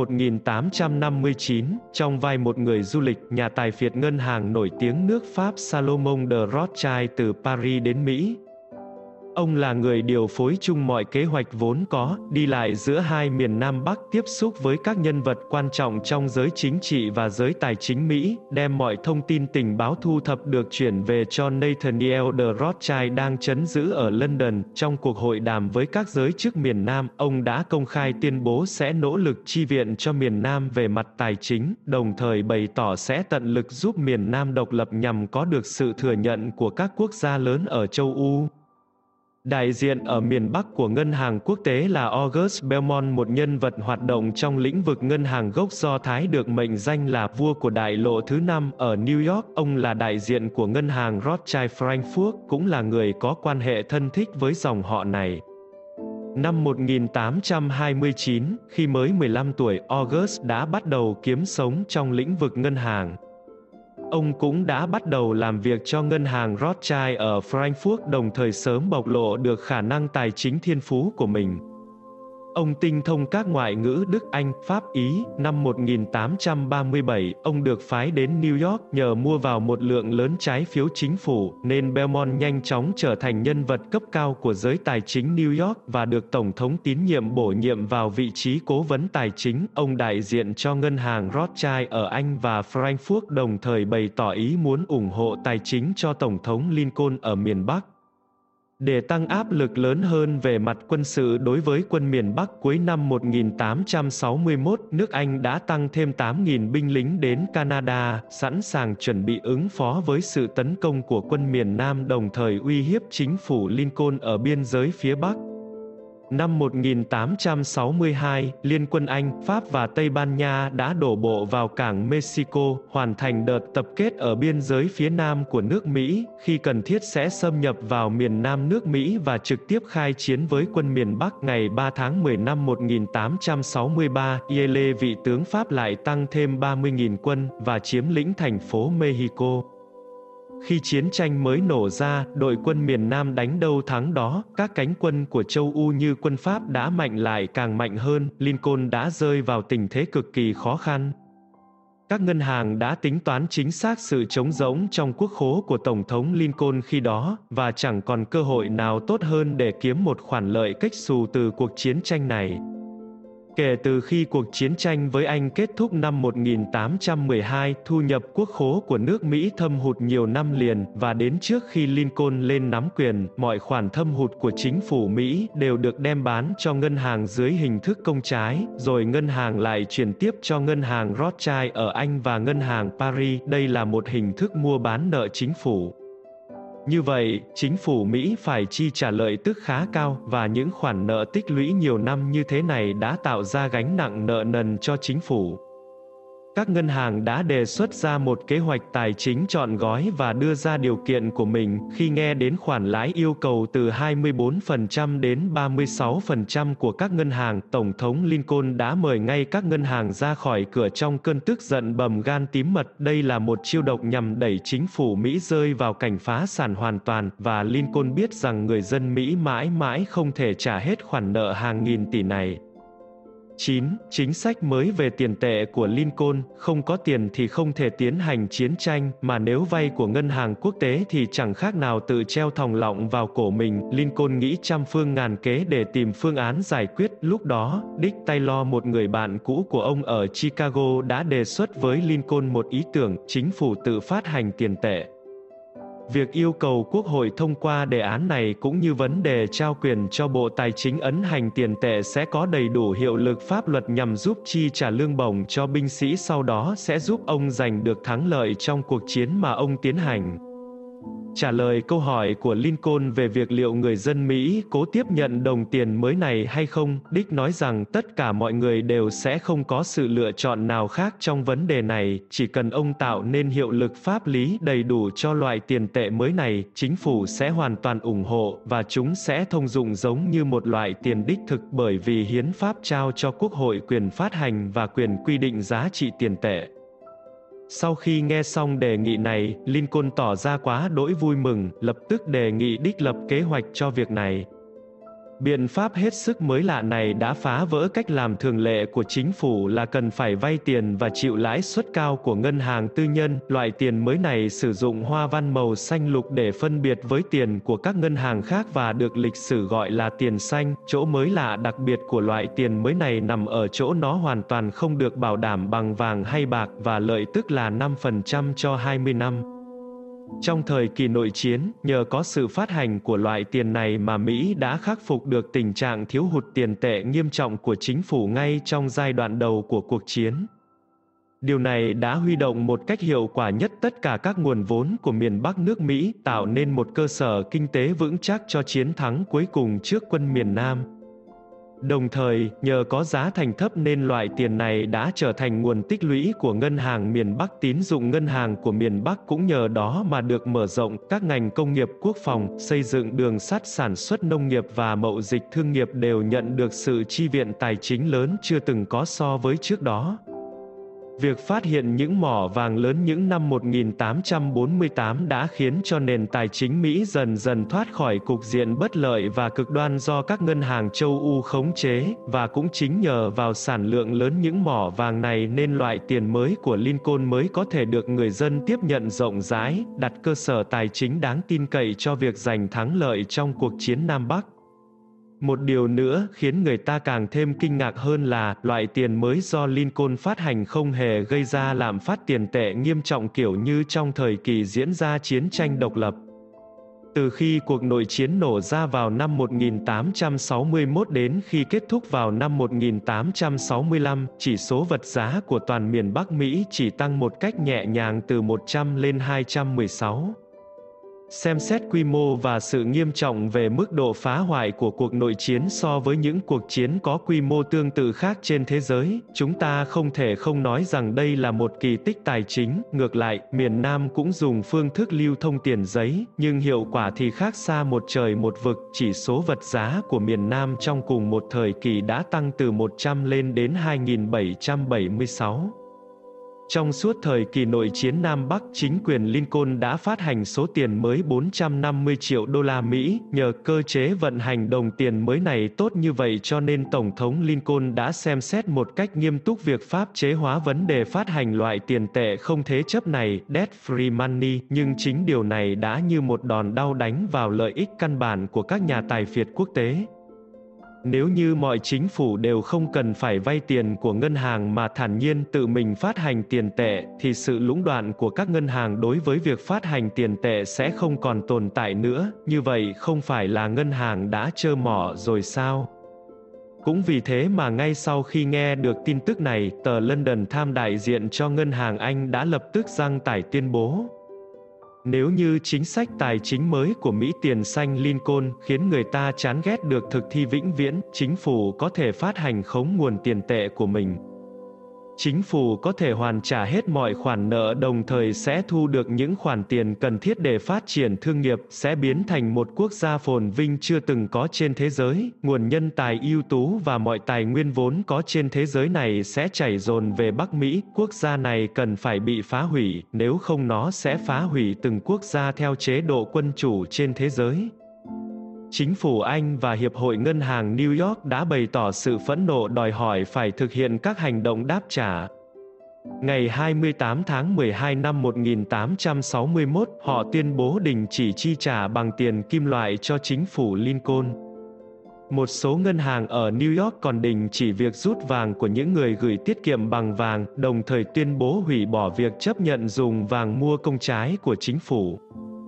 S1: 1859, trong vai một người du lịch, nhà tài phiệt ngân hàng nổi tiếng nước Pháp Salomon de Rothschild từ Paris đến Mỹ. Ông là người điều phối chung mọi kế hoạch vốn có, đi lại giữa hai miền Nam Bắc, tiếp xúc với các nhân vật quan trọng trong giới chính trị và giới tài chính Mỹ, đem mọi thông tin tình báo thu thập được chuyển về cho Nathaniel de Rothschild đang trấn giữ ở London. Trong cuộc hội đàm với các giới chức miền Nam, ông đã công khai tuyên bố sẽ nỗ lực chi viện cho miền Nam về mặt tài chính, đồng thời bày tỏ sẽ tận lực giúp miền Nam độc lập nhằm có được sự thừa nhận của các quốc gia lớn ở châu Âu. Đại diện ở miền Bắc của Ngân hàng Quốc tế là Auguste Belmont, một nhân vật hoạt động trong lĩnh vực ngân hàng gốc Do Thái được mệnh danh là vua của đại lộ thứ 5 ở New York. Ông là đại diện của ngân hàng Rothschild Frankfurt, cũng là người có quan hệ thân thích với dòng họ này. Năm 1829, khi mới 15 tuổi, Auguste đã bắt đầu kiếm sống trong lĩnh vực ngân hàng. Ông cũng đã bắt đầu làm việc cho ngân hàng Rothschild ở Frankfurt, đồng thời sớm bộc lộ được khả năng tài chính thiên phú của mình. Ông tinh thông các ngoại ngữ Đức, Anh, Pháp, Ý. Năm 1837, ông được phái đến New York nhờ mua vào một lượng lớn trái phiếu chính phủ, nên Belmont nhanh chóng trở thành nhân vật cấp cao của giới tài chính New York và được Tổng thống tín nhiệm bổ nhiệm vào vị trí cố vấn tài chính. Ông đại diện cho ngân hàng Rothschild ở Anh và Frankfurt, đồng thời bày tỏ ý muốn ủng hộ tài chính cho Tổng thống Lincoln ở miền Bắc. Để tăng áp lực lớn hơn về mặt quân sự đối với quân miền Bắc, cuối năm 1861, nước Anh đã tăng thêm 8.000 binh lính đến Canada, sẵn sàng chuẩn bị ứng phó với sự tấn công của quân miền Nam, đồng thời uy hiếp chính phủ Lincoln ở biên giới phía Bắc. Năm 1862, Liên quân Anh, Pháp và Tây Ban Nha đã đổ bộ vào cảng Mexico, hoàn thành đợt tập kết ở biên giới phía Nam của nước Mỹ, khi cần thiết sẽ xâm nhập vào miền Nam nước Mỹ và trực tiếp khai chiến với quân miền Bắc. Ngày 3 tháng 10 năm 1863, Yele, vị tướng Pháp lại tăng thêm 30.000 quân và chiếm lĩnh thành phố Mexico. Khi chiến tranh mới nổ ra, đội quân miền Nam đánh đâu thắng đó, các cánh quân của châu Âu như quân Pháp đã mạnh lại càng mạnh hơn, Lincoln đã rơi vào tình thế cực kỳ khó khăn. Các ngân hàng đã tính toán chính xác sự trống rỗng trong quốc khố của Tổng thống Lincoln khi đó, và chẳng còn cơ hội nào tốt hơn để kiếm một khoản lợi kếch xù từ cuộc chiến tranh này. Kể từ khi cuộc chiến tranh với Anh kết thúc năm 1812, thu nhập quốc khố của nước Mỹ thâm hụt nhiều năm liền, và đến trước khi Lincoln lên nắm quyền, mọi khoản thâm hụt của chính phủ Mỹ đều được đem bán cho ngân hàng dưới hình thức công trái, rồi ngân hàng lại chuyển tiếp cho ngân hàng Rothschild ở Anh và ngân hàng Paris. Đây là một hình thức mua bán nợ chính phủ. Như vậy, chính phủ Mỹ phải chi trả lợi tức khá cao, và những khoản nợ tích lũy nhiều năm như thế này đã tạo ra gánh nặng nợ nần cho chính phủ. Các ngân hàng đã đề xuất ra một kế hoạch tài chính trọn gói và đưa ra điều kiện của mình. Khi nghe đến khoản lãi yêu cầu từ 24% đến 36% của các ngân hàng, Tổng thống Lincoln đã mời ngay các ngân hàng ra khỏi cửa trong cơn tức giận bầm gan tím mật. Đây là một chiêu độc nhằm đẩy chính phủ Mỹ rơi vào cảnh phá sản hoàn toàn, và Lincoln biết rằng người dân Mỹ mãi mãi không thể trả hết khoản nợ hàng nghìn tỷ này. 9. Chính sách mới về tiền tệ của Lincoln: không có tiền thì không thể tiến hành chiến tranh, mà nếu vay của ngân hàng quốc tế thì chẳng khác nào tự treo thòng lọng vào cổ mình. Lincoln nghĩ trăm phương ngàn kế để tìm phương án giải quyết. Lúc đó, Dick Taylor, một người bạn cũ của ông ở Chicago, đã đề xuất với Lincoln một ý tưởng: chính phủ tự phát hành tiền tệ. Việc yêu cầu Quốc hội thông qua đề án này cũng như vấn đề trao quyền cho Bộ Tài chính ấn hành tiền tệ sẽ có đầy đủ hiệu lực pháp luật nhằm giúp chi trả lương bổng cho binh sĩ, sau đó sẽ giúp ông giành được thắng lợi trong cuộc chiến mà ông tiến hành. Trả lời câu hỏi của Lincoln về việc liệu người dân Mỹ cố tiếp nhận đồng tiền mới này hay không, Dick nói rằng tất cả mọi người đều sẽ không có sự lựa chọn nào khác trong vấn đề này, chỉ cần ông tạo nên hiệu lực pháp lý đầy đủ cho loại tiền tệ mới này, chính phủ sẽ hoàn toàn ủng hộ, và chúng sẽ thông dụng giống như một loại tiền đích thực bởi vì hiến pháp trao cho Quốc hội quyền phát hành và quyền quy định giá trị tiền tệ. Sau khi nghe xong đề nghị này, Lincoln tỏ ra quá đỗi vui mừng, lập tức đề nghị Dick lập kế hoạch cho việc này. Biện pháp hết sức mới lạ này đã phá vỡ cách làm thường lệ của chính phủ là cần phải vay tiền và chịu lãi suất cao của ngân hàng tư nhân. Loại tiền mới này sử dụng hoa văn màu xanh lục để phân biệt với tiền của các ngân hàng khác và được lịch sử gọi là tiền xanh. Chỗ mới lạ đặc biệt của loại tiền mới này nằm ở chỗ nó hoàn toàn không được bảo đảm bằng vàng hay bạc và lợi tức là 5% cho 20 năm. Trong thời kỳ nội chiến, nhờ có sự phát hành của loại tiền này mà Mỹ đã khắc phục được tình trạng thiếu hụt tiền tệ nghiêm trọng của chính phủ ngay trong giai đoạn đầu của cuộc chiến. Điều này đã huy động một cách hiệu quả nhất tất cả các nguồn vốn của miền Bắc nước Mỹ, tạo nên một cơ sở kinh tế vững chắc cho chiến thắng cuối cùng trước quân miền Nam. Đồng thời, nhờ có giá thành thấp nên loại tiền này đã trở thành nguồn tích lũy của ngân hàng miền Bắc. Tín dụng ngân hàng của miền Bắc cũng nhờ đó mà được mở rộng. Các ngành công nghiệp quốc phòng, xây dựng đường sắt, sản xuất nông nghiệp và mậu dịch thương nghiệp đều nhận được sự chi viện tài chính lớn chưa từng có so với trước đó. Việc phát hiện những mỏ vàng lớn những năm 1848 đã khiến cho nền tài chính Mỹ dần dần thoát khỏi cục diện bất lợi và cực đoan do các ngân hàng châu Âu khống chế, và cũng chính nhờ vào sản lượng lớn những mỏ vàng này nên loại tiền mới của Lincoln mới có thể được người dân tiếp nhận rộng rãi, đặt cơ sở tài chính đáng tin cậy cho việc giành thắng lợi trong cuộc chiến Nam Bắc. Một điều nữa khiến người ta càng thêm kinh ngạc hơn là loại tiền mới do Lincoln phát hành không hề gây ra lạm phát tiền tệ nghiêm trọng kiểu như trong thời kỳ diễn ra chiến tranh độc lập. Từ khi cuộc nội chiến nổ ra vào năm 1861 đến khi kết thúc vào năm 1865, chỉ số vật giá của toàn miền Bắc Mỹ chỉ tăng một cách nhẹ nhàng từ 100 lên 216. Xem xét quy mô và sự nghiêm trọng về mức độ phá hoại của cuộc nội chiến so với những cuộc chiến có quy mô tương tự khác trên thế giới, chúng ta không thể không nói rằng đây là một kỳ tích tài chính. Ngược lại, miền Nam cũng dùng phương thức lưu thông tiền giấy, nhưng hiệu quả thì khác xa một trời một vực. Chỉ số vật giá của miền Nam trong cùng một thời kỳ đã tăng từ 100 lên đến 2776. Trong suốt thời kỳ nội chiến Nam Bắc, chính quyền Lincoln đã phát hành số tiền mới 450 triệu đô la Mỹ. Nhờ cơ chế vận hành đồng tiền mới này tốt như vậy cho nên Tổng thống Lincoln đã xem xét một cách nghiêm túc việc pháp chế hóa vấn đề phát hành loại tiền tệ không thế chấp này, debt-free money, nhưng chính điều này đã như một đòn đau đánh vào lợi ích căn bản của các nhà tài phiệt quốc tế. Nếu như mọi chính phủ đều không cần phải vay tiền của ngân hàng mà thản nhiên tự mình phát hành tiền tệ, thì sự lũng đoạn của các ngân hàng đối với việc phát hành tiền tệ sẽ không còn tồn tại nữa. Như vậy không phải là ngân hàng đã trơ mỏ rồi sao? Cũng vì thế mà ngay sau khi nghe được tin tức này, tờ London Times đại diện cho ngân hàng Anh đã lập tức đăng tải tuyên bố: nếu như chính sách tài chính mới của Mỹ tiền xanh Lincoln khiến người ta chán ghét được thực thi vĩnh viễn, chính phủ có thể phát hành khống nguồn tiền tệ của mình. Chính phủ có thể hoàn trả hết mọi khoản nợ, đồng thời sẽ thu được những khoản tiền cần thiết để phát triển thương nghiệp, sẽ biến thành một quốc gia phồn vinh chưa từng có trên thế giới. Nguồn nhân tài ưu tú và mọi tài nguyên vốn có trên thế giới này sẽ chảy dồn về Bắc Mỹ. Quốc gia này cần phải bị phá hủy, nếu không nó sẽ phá hủy từng quốc gia theo chế độ quân chủ trên thế giới. Chính phủ Anh và Hiệp hội Ngân hàng New York đã bày tỏ sự phẫn nộ, đòi hỏi phải thực hiện các hành động đáp trả. Ngày 28 tháng 12 năm 1861, họ tuyên bố đình chỉ chi trả bằng tiền kim loại cho chính phủ Lincoln. Một số ngân hàng ở New York còn đình chỉ việc rút vàng của những người gửi tiết kiệm bằng vàng, đồng thời tuyên bố hủy bỏ việc chấp nhận dùng vàng mua công trái của chính phủ.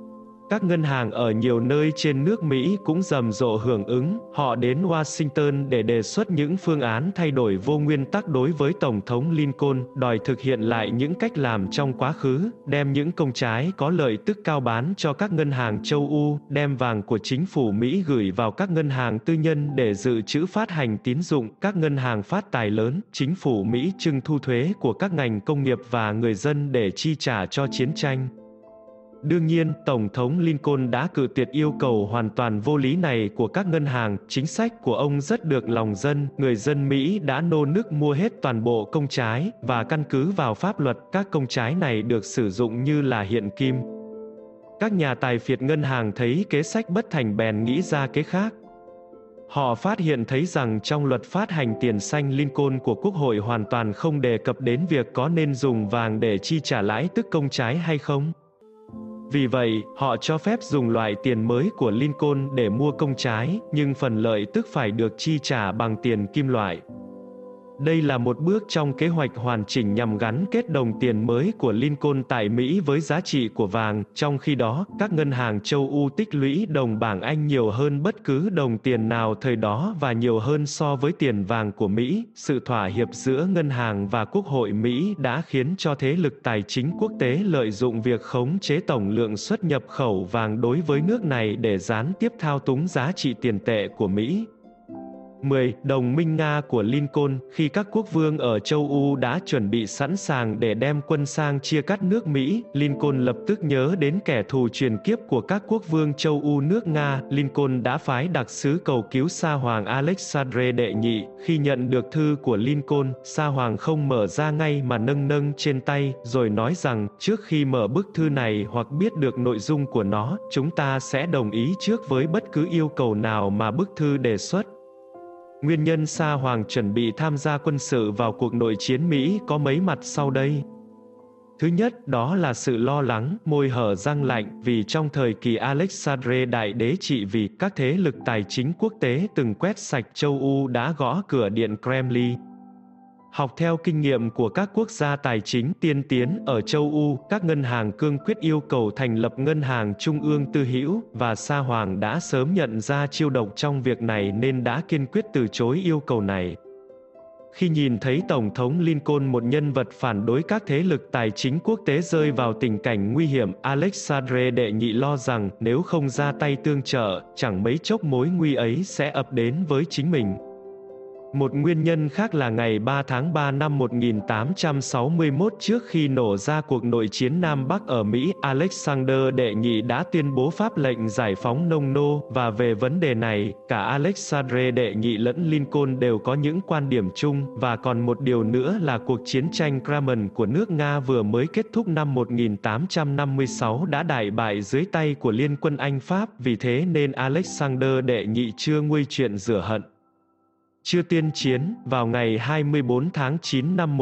S1: Các ngân hàng ở nhiều nơi trên nước Mỹ cũng rầm rộ hưởng ứng, họ đến Washington để đề xuất những phương án thay đổi vô nguyên tắc đối với Tổng thống Lincoln, đòi thực hiện lại những cách làm trong quá khứ, đem những công trái có lợi tức cao bán cho các ngân hàng châu Âu, đem vàng của chính phủ Mỹ gửi vào các ngân hàng tư nhân để dự trữ phát hành tín dụng, các ngân hàng phát tài lớn, chính phủ Mỹ trưng thu thuế của các ngành công nghiệp và người dân để chi trả cho chiến tranh. Đương nhiên, Tổng thống Lincoln đã cự tuyệt yêu cầu hoàn toàn vô lý này của các ngân hàng, chính sách của ông rất được lòng dân, người dân Mỹ đã nô nức mua hết toàn bộ công trái, và căn cứ vào pháp luật, các công trái này được sử dụng như là hiện kim. Các nhà tài phiệt ngân hàng thấy kế sách bất thành bèn nghĩ ra kế khác. Họ phát hiện thấy rằng trong luật phát hành tiền xanh Lincoln của Quốc hội hoàn toàn không đề cập đến việc có nên dùng vàng để chi trả lãi tức công trái hay không. Vì vậy, họ cho phép dùng loại tiền mới của Lincoln để mua công trái, nhưng phần lợi tức phải được chi trả bằng tiền kim loại. Đây là một bước trong kế hoạch hoàn chỉnh nhằm gắn kết đồng tiền mới của Lincoln tại Mỹ với giá trị của vàng, trong khi đó, các ngân hàng châu Âu tích lũy đồng bảng Anh nhiều hơn bất cứ đồng tiền nào thời đó và nhiều hơn so với tiền vàng của Mỹ. Sự thỏa hiệp giữa ngân hàng và Quốc hội Mỹ đã khiến cho thế lực tài chính quốc tế lợi dụng việc khống chế tổng lượng xuất nhập khẩu vàng đối với nước này để gián tiếp thao túng giá trị tiền tệ của Mỹ. 10. Đồng minh Nga của Lincoln. Khi các quốc vương ở châu Âu đã chuẩn bị sẵn sàng để đem quân sang chia cắt nước Mỹ, Lincoln lập tức nhớ đến kẻ thù truyền kiếp của các quốc vương châu Âu nước Nga. Lincoln đã phái đặc sứ cầu cứu Sa Hoàng Alexandre đệ nhị. Khi nhận được thư của Lincoln, Sa Hoàng không mở ra ngay mà nâng nâng trên tay, rồi nói rằng, trước khi mở bức thư này hoặc biết được nội dung của nó, chúng ta sẽ đồng ý trước với bất cứ yêu cầu nào mà bức thư đề xuất. Nguyên nhân Sa Hoàng chuẩn bị tham gia quân sự vào cuộc nội chiến Mỹ có mấy mặt sau đây. Thứ nhất, đó là sự lo lắng, môi hở răng lạnh, vì trong thời kỳ Alexandre Đại Đế trị vì, các thế lực tài chính quốc tế từng quét sạch châu Âu đã gõ cửa điện Kremlin. Học theo kinh nghiệm của các quốc gia tài chính tiên tiến ở châu Âu, các ngân hàng cương quyết yêu cầu thành lập ngân hàng trung ương tư hữu, và Sa Hoàng đã sớm nhận ra chiêu độc trong việc này nên đã kiên quyết từ chối yêu cầu này. Khi nhìn thấy Tổng thống Lincoln, một nhân vật phản đối các thế lực tài chính quốc tế, rơi vào tình cảnh nguy hiểm, Alexandre đệ nhị lo rằng nếu không ra tay tương trợ, chẳng mấy chốc mối nguy ấy sẽ ập đến với chính mình. Một nguyên nhân khác là ngày 3 tháng 3 năm 1861, trước khi nổ ra cuộc nội chiến Nam Bắc ở Mỹ, Alexander đệ nhị đã tuyên bố pháp lệnh giải phóng nông nô, và về vấn đề này, cả Alexandre đệ nhị lẫn Lincoln đều có những quan điểm chung, và còn một điều nữa là cuộc chiến tranh Crimean của nước Nga vừa mới kết thúc năm 1856 đã đại bại dưới tay của Liên quân Anh-Pháp, vì thế nên Alexander đệ nhị chưa nguôi chuyện rửa hận. Chưa tiên chiến, vào ngày 24 tháng 9 năm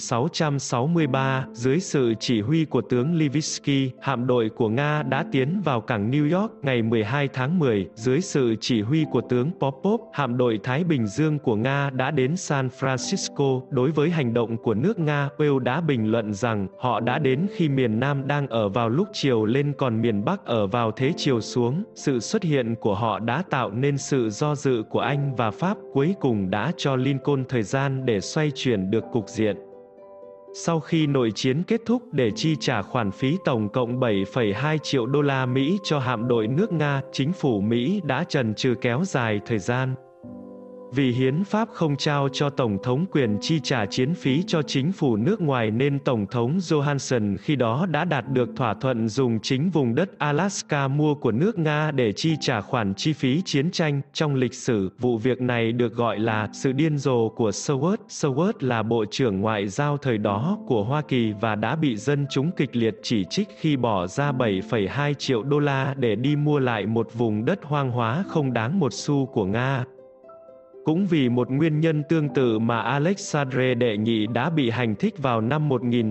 S1: 1663, dưới sự chỉ huy của tướng Levitsky, hạm đội của Nga đã tiến vào cảng New York. Ngày 12 tháng 10, dưới sự chỉ huy của tướng Popov, hạm đội Thái Bình Dương của Nga đã đến San Francisco. Đối với hành động của nước Nga, Wales đã bình luận rằng, họ đã đến khi miền Nam đang ở vào lúc chiều lên còn miền Bắc ở vào thế chiều xuống. Sự xuất hiện của họ đã tạo nên sự do dự của Anh và Pháp, cuối cùng đã cho Lincoln thời gian để xoay chuyển được cục diện. Sau khi nội chiến kết thúc, để chi trả khoản phí tổng cộng 7,2 triệu đô la Mỹ cho hạm đội nước Nga, chính phủ Mỹ đã chần chừ kéo dài thời gian. Vì hiến pháp không trao cho Tổng thống quyền chi trả chiến phí cho chính phủ nước ngoài nên Tổng thống Johnson khi đó đã đạt được thỏa thuận dùng chính vùng đất Alaska mua của nước Nga để chi trả khoản chi phí chiến tranh. Trong lịch sử, vụ việc này được gọi là sự điên rồ của Seward. Seward là Bộ trưởng Ngoại giao thời đó của Hoa Kỳ và đã bị dân chúng kịch liệt chỉ trích khi bỏ ra 7,2 triệu đô la để đi mua lại một vùng đất hoang hóa không đáng một xu của Nga. Cũng vì một nguyên nhân tương tự mà Alexandre đệ nhị đã bị hành thích vào năm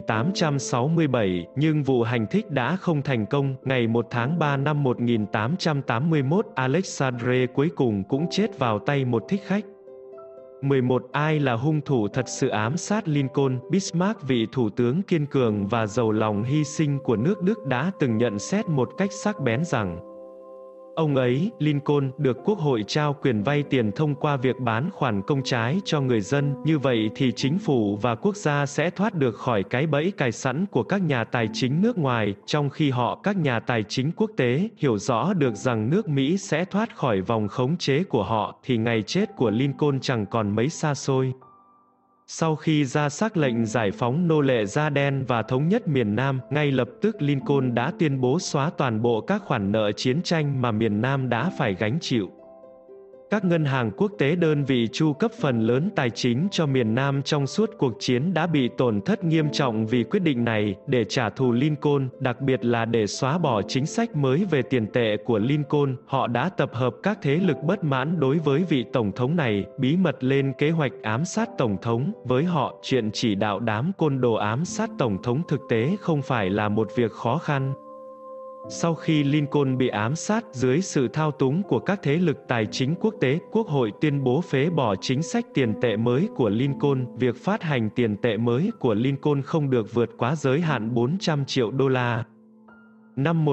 S1: 1867, nhưng vụ hành thích đã không thành công. Ngày 1 tháng 3 năm 1881, Alexandre cuối cùng cũng chết vào tay một thích khách. 11. Ai là hung thủ thật sự ám sát Lincoln? Bismarck, vị thủ tướng kiên cường và giàu lòng hy sinh của nước Đức đã từng nhận xét một cách sắc bén rằng ông ấy, Lincoln, được Quốc hội trao quyền vay tiền thông qua việc bán khoản công trái cho người dân, như vậy thì chính phủ và quốc gia sẽ thoát được khỏi cái bẫy cài sẵn của các nhà tài chính nước ngoài, trong khi các nhà tài chính quốc tế, hiểu rõ được rằng nước Mỹ sẽ thoát khỏi vòng khống chế của họ, thì ngày chết của Lincoln chẳng còn mấy xa xôi. Sau khi ra sắc lệnh giải phóng nô lệ da đen và thống nhất miền Nam, ngay lập tức Lincoln đã tuyên bố xóa toàn bộ các khoản nợ chiến tranh mà miền Nam đã phải gánh chịu. Các ngân hàng quốc tế, đơn vị chu cấp phần lớn tài chính cho miền Nam trong suốt cuộc chiến, đã bị tổn thất nghiêm trọng vì quyết định này. Để trả thù Lincoln, đặc biệt là để xóa bỏ chính sách mới về tiền tệ của Lincoln, họ đã tập hợp các thế lực bất mãn đối với vị tổng thống này, bí mật lên kế hoạch ám sát tổng thống. Với họ, chuyện chỉ đạo đám côn đồ ám sát tổng thống thực tế không phải là một việc khó khăn. Sau khi Lincoln bị ám sát dưới sự thao túng của các thế lực tài chính quốc tế, Quốc hội tuyên bố phế bỏ chính sách tiền tệ mới của Lincoln. Việc phát hành tiền tệ mới của Lincoln không được vượt quá giới hạn 400 triệu đô la. Năm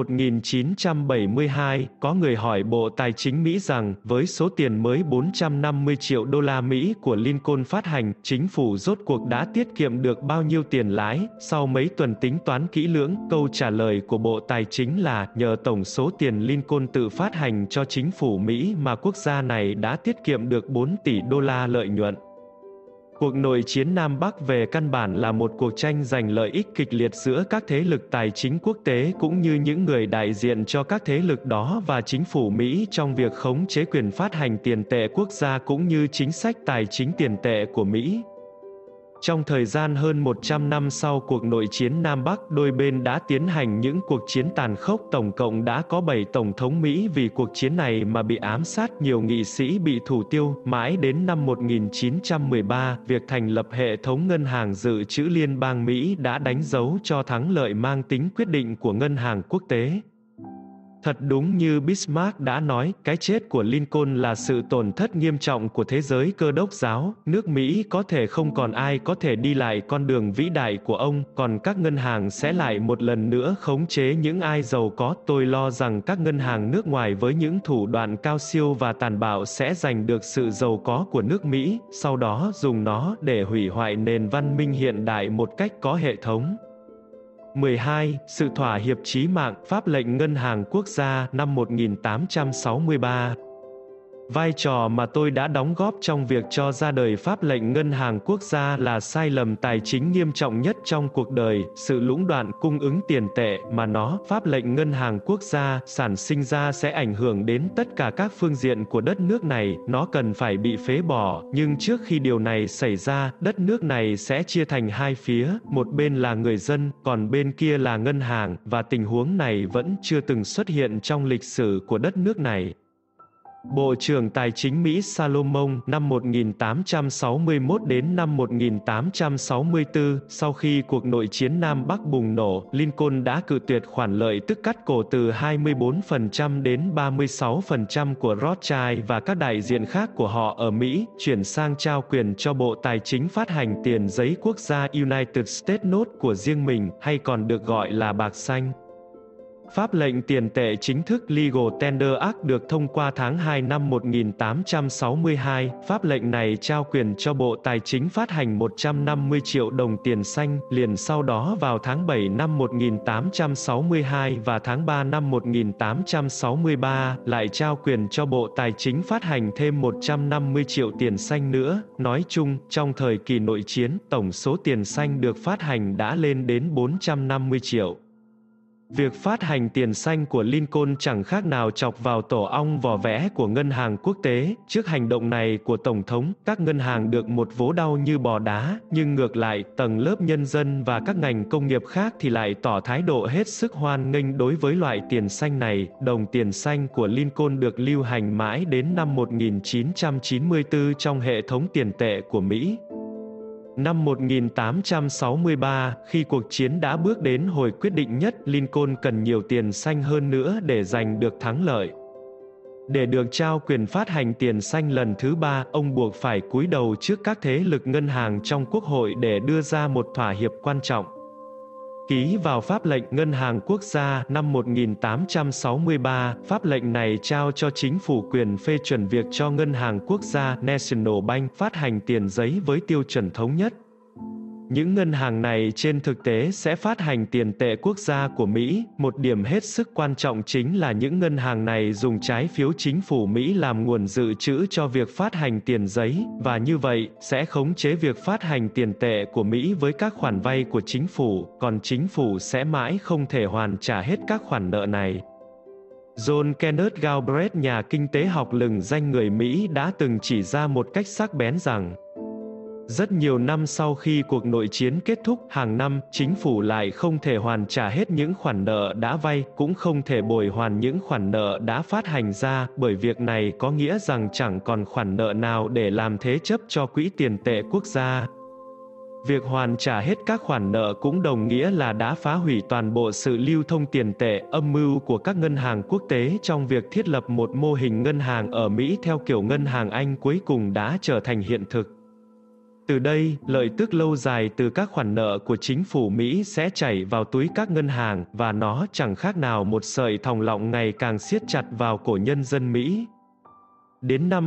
S1: 1972, có người hỏi Bộ Tài chính Mỹ rằng, với số tiền mới 450 triệu đô la Mỹ của Lincoln phát hành, chính phủ rốt cuộc đã tiết kiệm được bao nhiêu tiền lãi? Sau mấy tuần tính toán kỹ lưỡng, câu trả lời của Bộ Tài chính là, nhờ tổng số tiền Lincoln tự phát hành cho chính phủ Mỹ mà quốc gia này đã tiết kiệm được 4 tỷ đô la lợi nhuận. Cuộc nội chiến Nam Bắc về căn bản là một cuộc tranh giành lợi ích kịch liệt giữa các thế lực tài chính quốc tế cũng như những người đại diện cho các thế lực đó và chính phủ Mỹ trong việc khống chế quyền phát hành tiền tệ quốc gia cũng như chính sách tài chính tiền tệ của Mỹ. Trong thời gian hơn 100 năm sau cuộc nội chiến Nam Bắc, đôi bên đã tiến hành những cuộc chiến tàn khốc, tổng cộng đã có 7 tổng thống Mỹ vì cuộc chiến này mà bị ám sát, nhiều nghị sĩ bị thủ tiêu. Mãi đến năm 1913, việc thành lập hệ thống ngân hàng dự trữ liên bang Mỹ đã đánh dấu cho thắng lợi mang tính quyết định của ngân hàng quốc tế. Thật đúng như Bismarck đã nói, cái chết của Lincoln là sự tổn thất nghiêm trọng của thế giới Cơ đốc giáo. Nước Mỹ có thể không còn ai có thể đi lại con đường vĩ đại của ông, còn các ngân hàng sẽ lại một lần nữa khống chế những ai giàu có. Tôi lo rằng các ngân hàng nước ngoài với những thủ đoạn cao siêu và tàn bạo sẽ giành được sự giàu có của nước Mỹ, sau đó dùng nó để hủy hoại nền văn minh hiện đại một cách có hệ thống. 12. Sự thỏa hiệp chí mạng, pháp lệnh ngân hàng quốc gia năm 1863. Vai trò mà tôi đã đóng góp trong việc cho ra đời pháp lệnh ngân hàng quốc gia là sai lầm tài chính nghiêm trọng nhất trong cuộc đời. Sự lũng đoạn cung ứng tiền tệ mà pháp lệnh ngân hàng quốc gia, sản sinh ra sẽ ảnh hưởng đến tất cả các phương diện của đất nước này. Nó cần phải bị phế bỏ, nhưng trước khi điều này xảy ra, đất nước này sẽ chia thành hai phía, một bên là người dân, còn bên kia là ngân hàng, và tình huống này vẫn chưa từng xuất hiện trong lịch sử của đất nước này. Bộ trưởng Tài chính Mỹ Salomon năm 1861 đến năm 1864, sau khi cuộc nội chiến Nam Bắc bùng nổ, Lincoln đã cự tuyệt khoản lợi tức cắt cổ từ 24% đến 36% của Rothschild và các đại diện khác của họ ở Mỹ, chuyển sang trao quyền cho Bộ Tài chính phát hành tiền giấy quốc gia United States Note của riêng mình, hay còn được gọi là bạc xanh. Pháp lệnh tiền tệ chính thức Legal Tender Act được thông qua tháng 2 năm 1862. Pháp lệnh này trao quyền cho Bộ Tài chính phát hành 150 triệu đồng tiền xanh. Liền sau đó vào tháng 7 năm 1862 và tháng 3 năm 1863, lại trao quyền cho Bộ Tài chính phát hành thêm 150 triệu tiền xanh nữa. Nói chung, trong thời kỳ nội chiến, tổng số tiền xanh được phát hành đã lên đến 450 triệu. Việc phát hành tiền xanh của Lincoln chẳng khác nào chọc vào tổ ong vò vẽ của ngân hàng quốc tế. Trước hành động này của Tổng thống, các ngân hàng được một vố đau như bò đá, nhưng ngược lại, tầng lớp nhân dân và các ngành công nghiệp khác thì lại tỏ thái độ hết sức hoan nghênh đối với loại tiền xanh này. Đồng tiền xanh của Lincoln được lưu hành mãi đến năm 1994 trong hệ thống tiền tệ của Mỹ. Năm 1863, khi cuộc chiến đã bước đến hồi quyết định nhất, Lincoln cần nhiều tiền xanh hơn nữa để giành được thắng lợi. Để được trao quyền phát hành tiền xanh lần thứ 3, ông buộc phải cúi đầu trước các thế lực ngân hàng trong Quốc hội để đưa ra một thỏa hiệp quan trọng. Ký vào Pháp lệnh Ngân hàng Quốc gia năm 1863, pháp lệnh này trao cho chính phủ quyền phê chuẩn việc cho Ngân hàng Quốc gia National Bank phát hành tiền giấy với tiêu chuẩn thống nhất. Những ngân hàng này trên thực tế sẽ phát hành tiền tệ quốc gia của Mỹ. Một điểm hết sức quan trọng chính là những ngân hàng này dùng trái phiếu chính phủ Mỹ làm nguồn dự trữ cho việc phát hành tiền giấy, và như vậy, sẽ khống chế việc phát hành tiền tệ của Mỹ với các khoản vay của chính phủ, còn chính phủ sẽ mãi không thể hoàn trả hết các khoản nợ này. John Kenneth Galbraith, nhà kinh tế học lừng danh người Mỹ đã từng chỉ ra một cách sắc bén rằng rất nhiều năm sau khi cuộc nội chiến kết thúc, hàng năm, chính phủ lại không thể hoàn trả hết những khoản nợ đã vay, cũng không thể bồi hoàn những khoản nợ đã phát hành ra, bởi việc này có nghĩa rằng chẳng còn khoản nợ nào để làm thế chấp cho quỹ tiền tệ quốc gia. Việc hoàn trả hết các khoản nợ cũng đồng nghĩa là đã phá hủy toàn bộ sự lưu thông tiền tệ. Âm mưu của các ngân hàng quốc tế trong việc thiết lập một mô hình ngân hàng ở Mỹ theo kiểu ngân hàng Anh cuối cùng đã trở thành hiện thực. Từ đây, lợi tức lâu dài từ các khoản nợ của chính phủ Mỹ sẽ chảy vào túi các ngân hàng, và nó chẳng khác nào một sợi thòng lọng ngày càng siết chặt vào cổ nhân dân Mỹ. Đến năm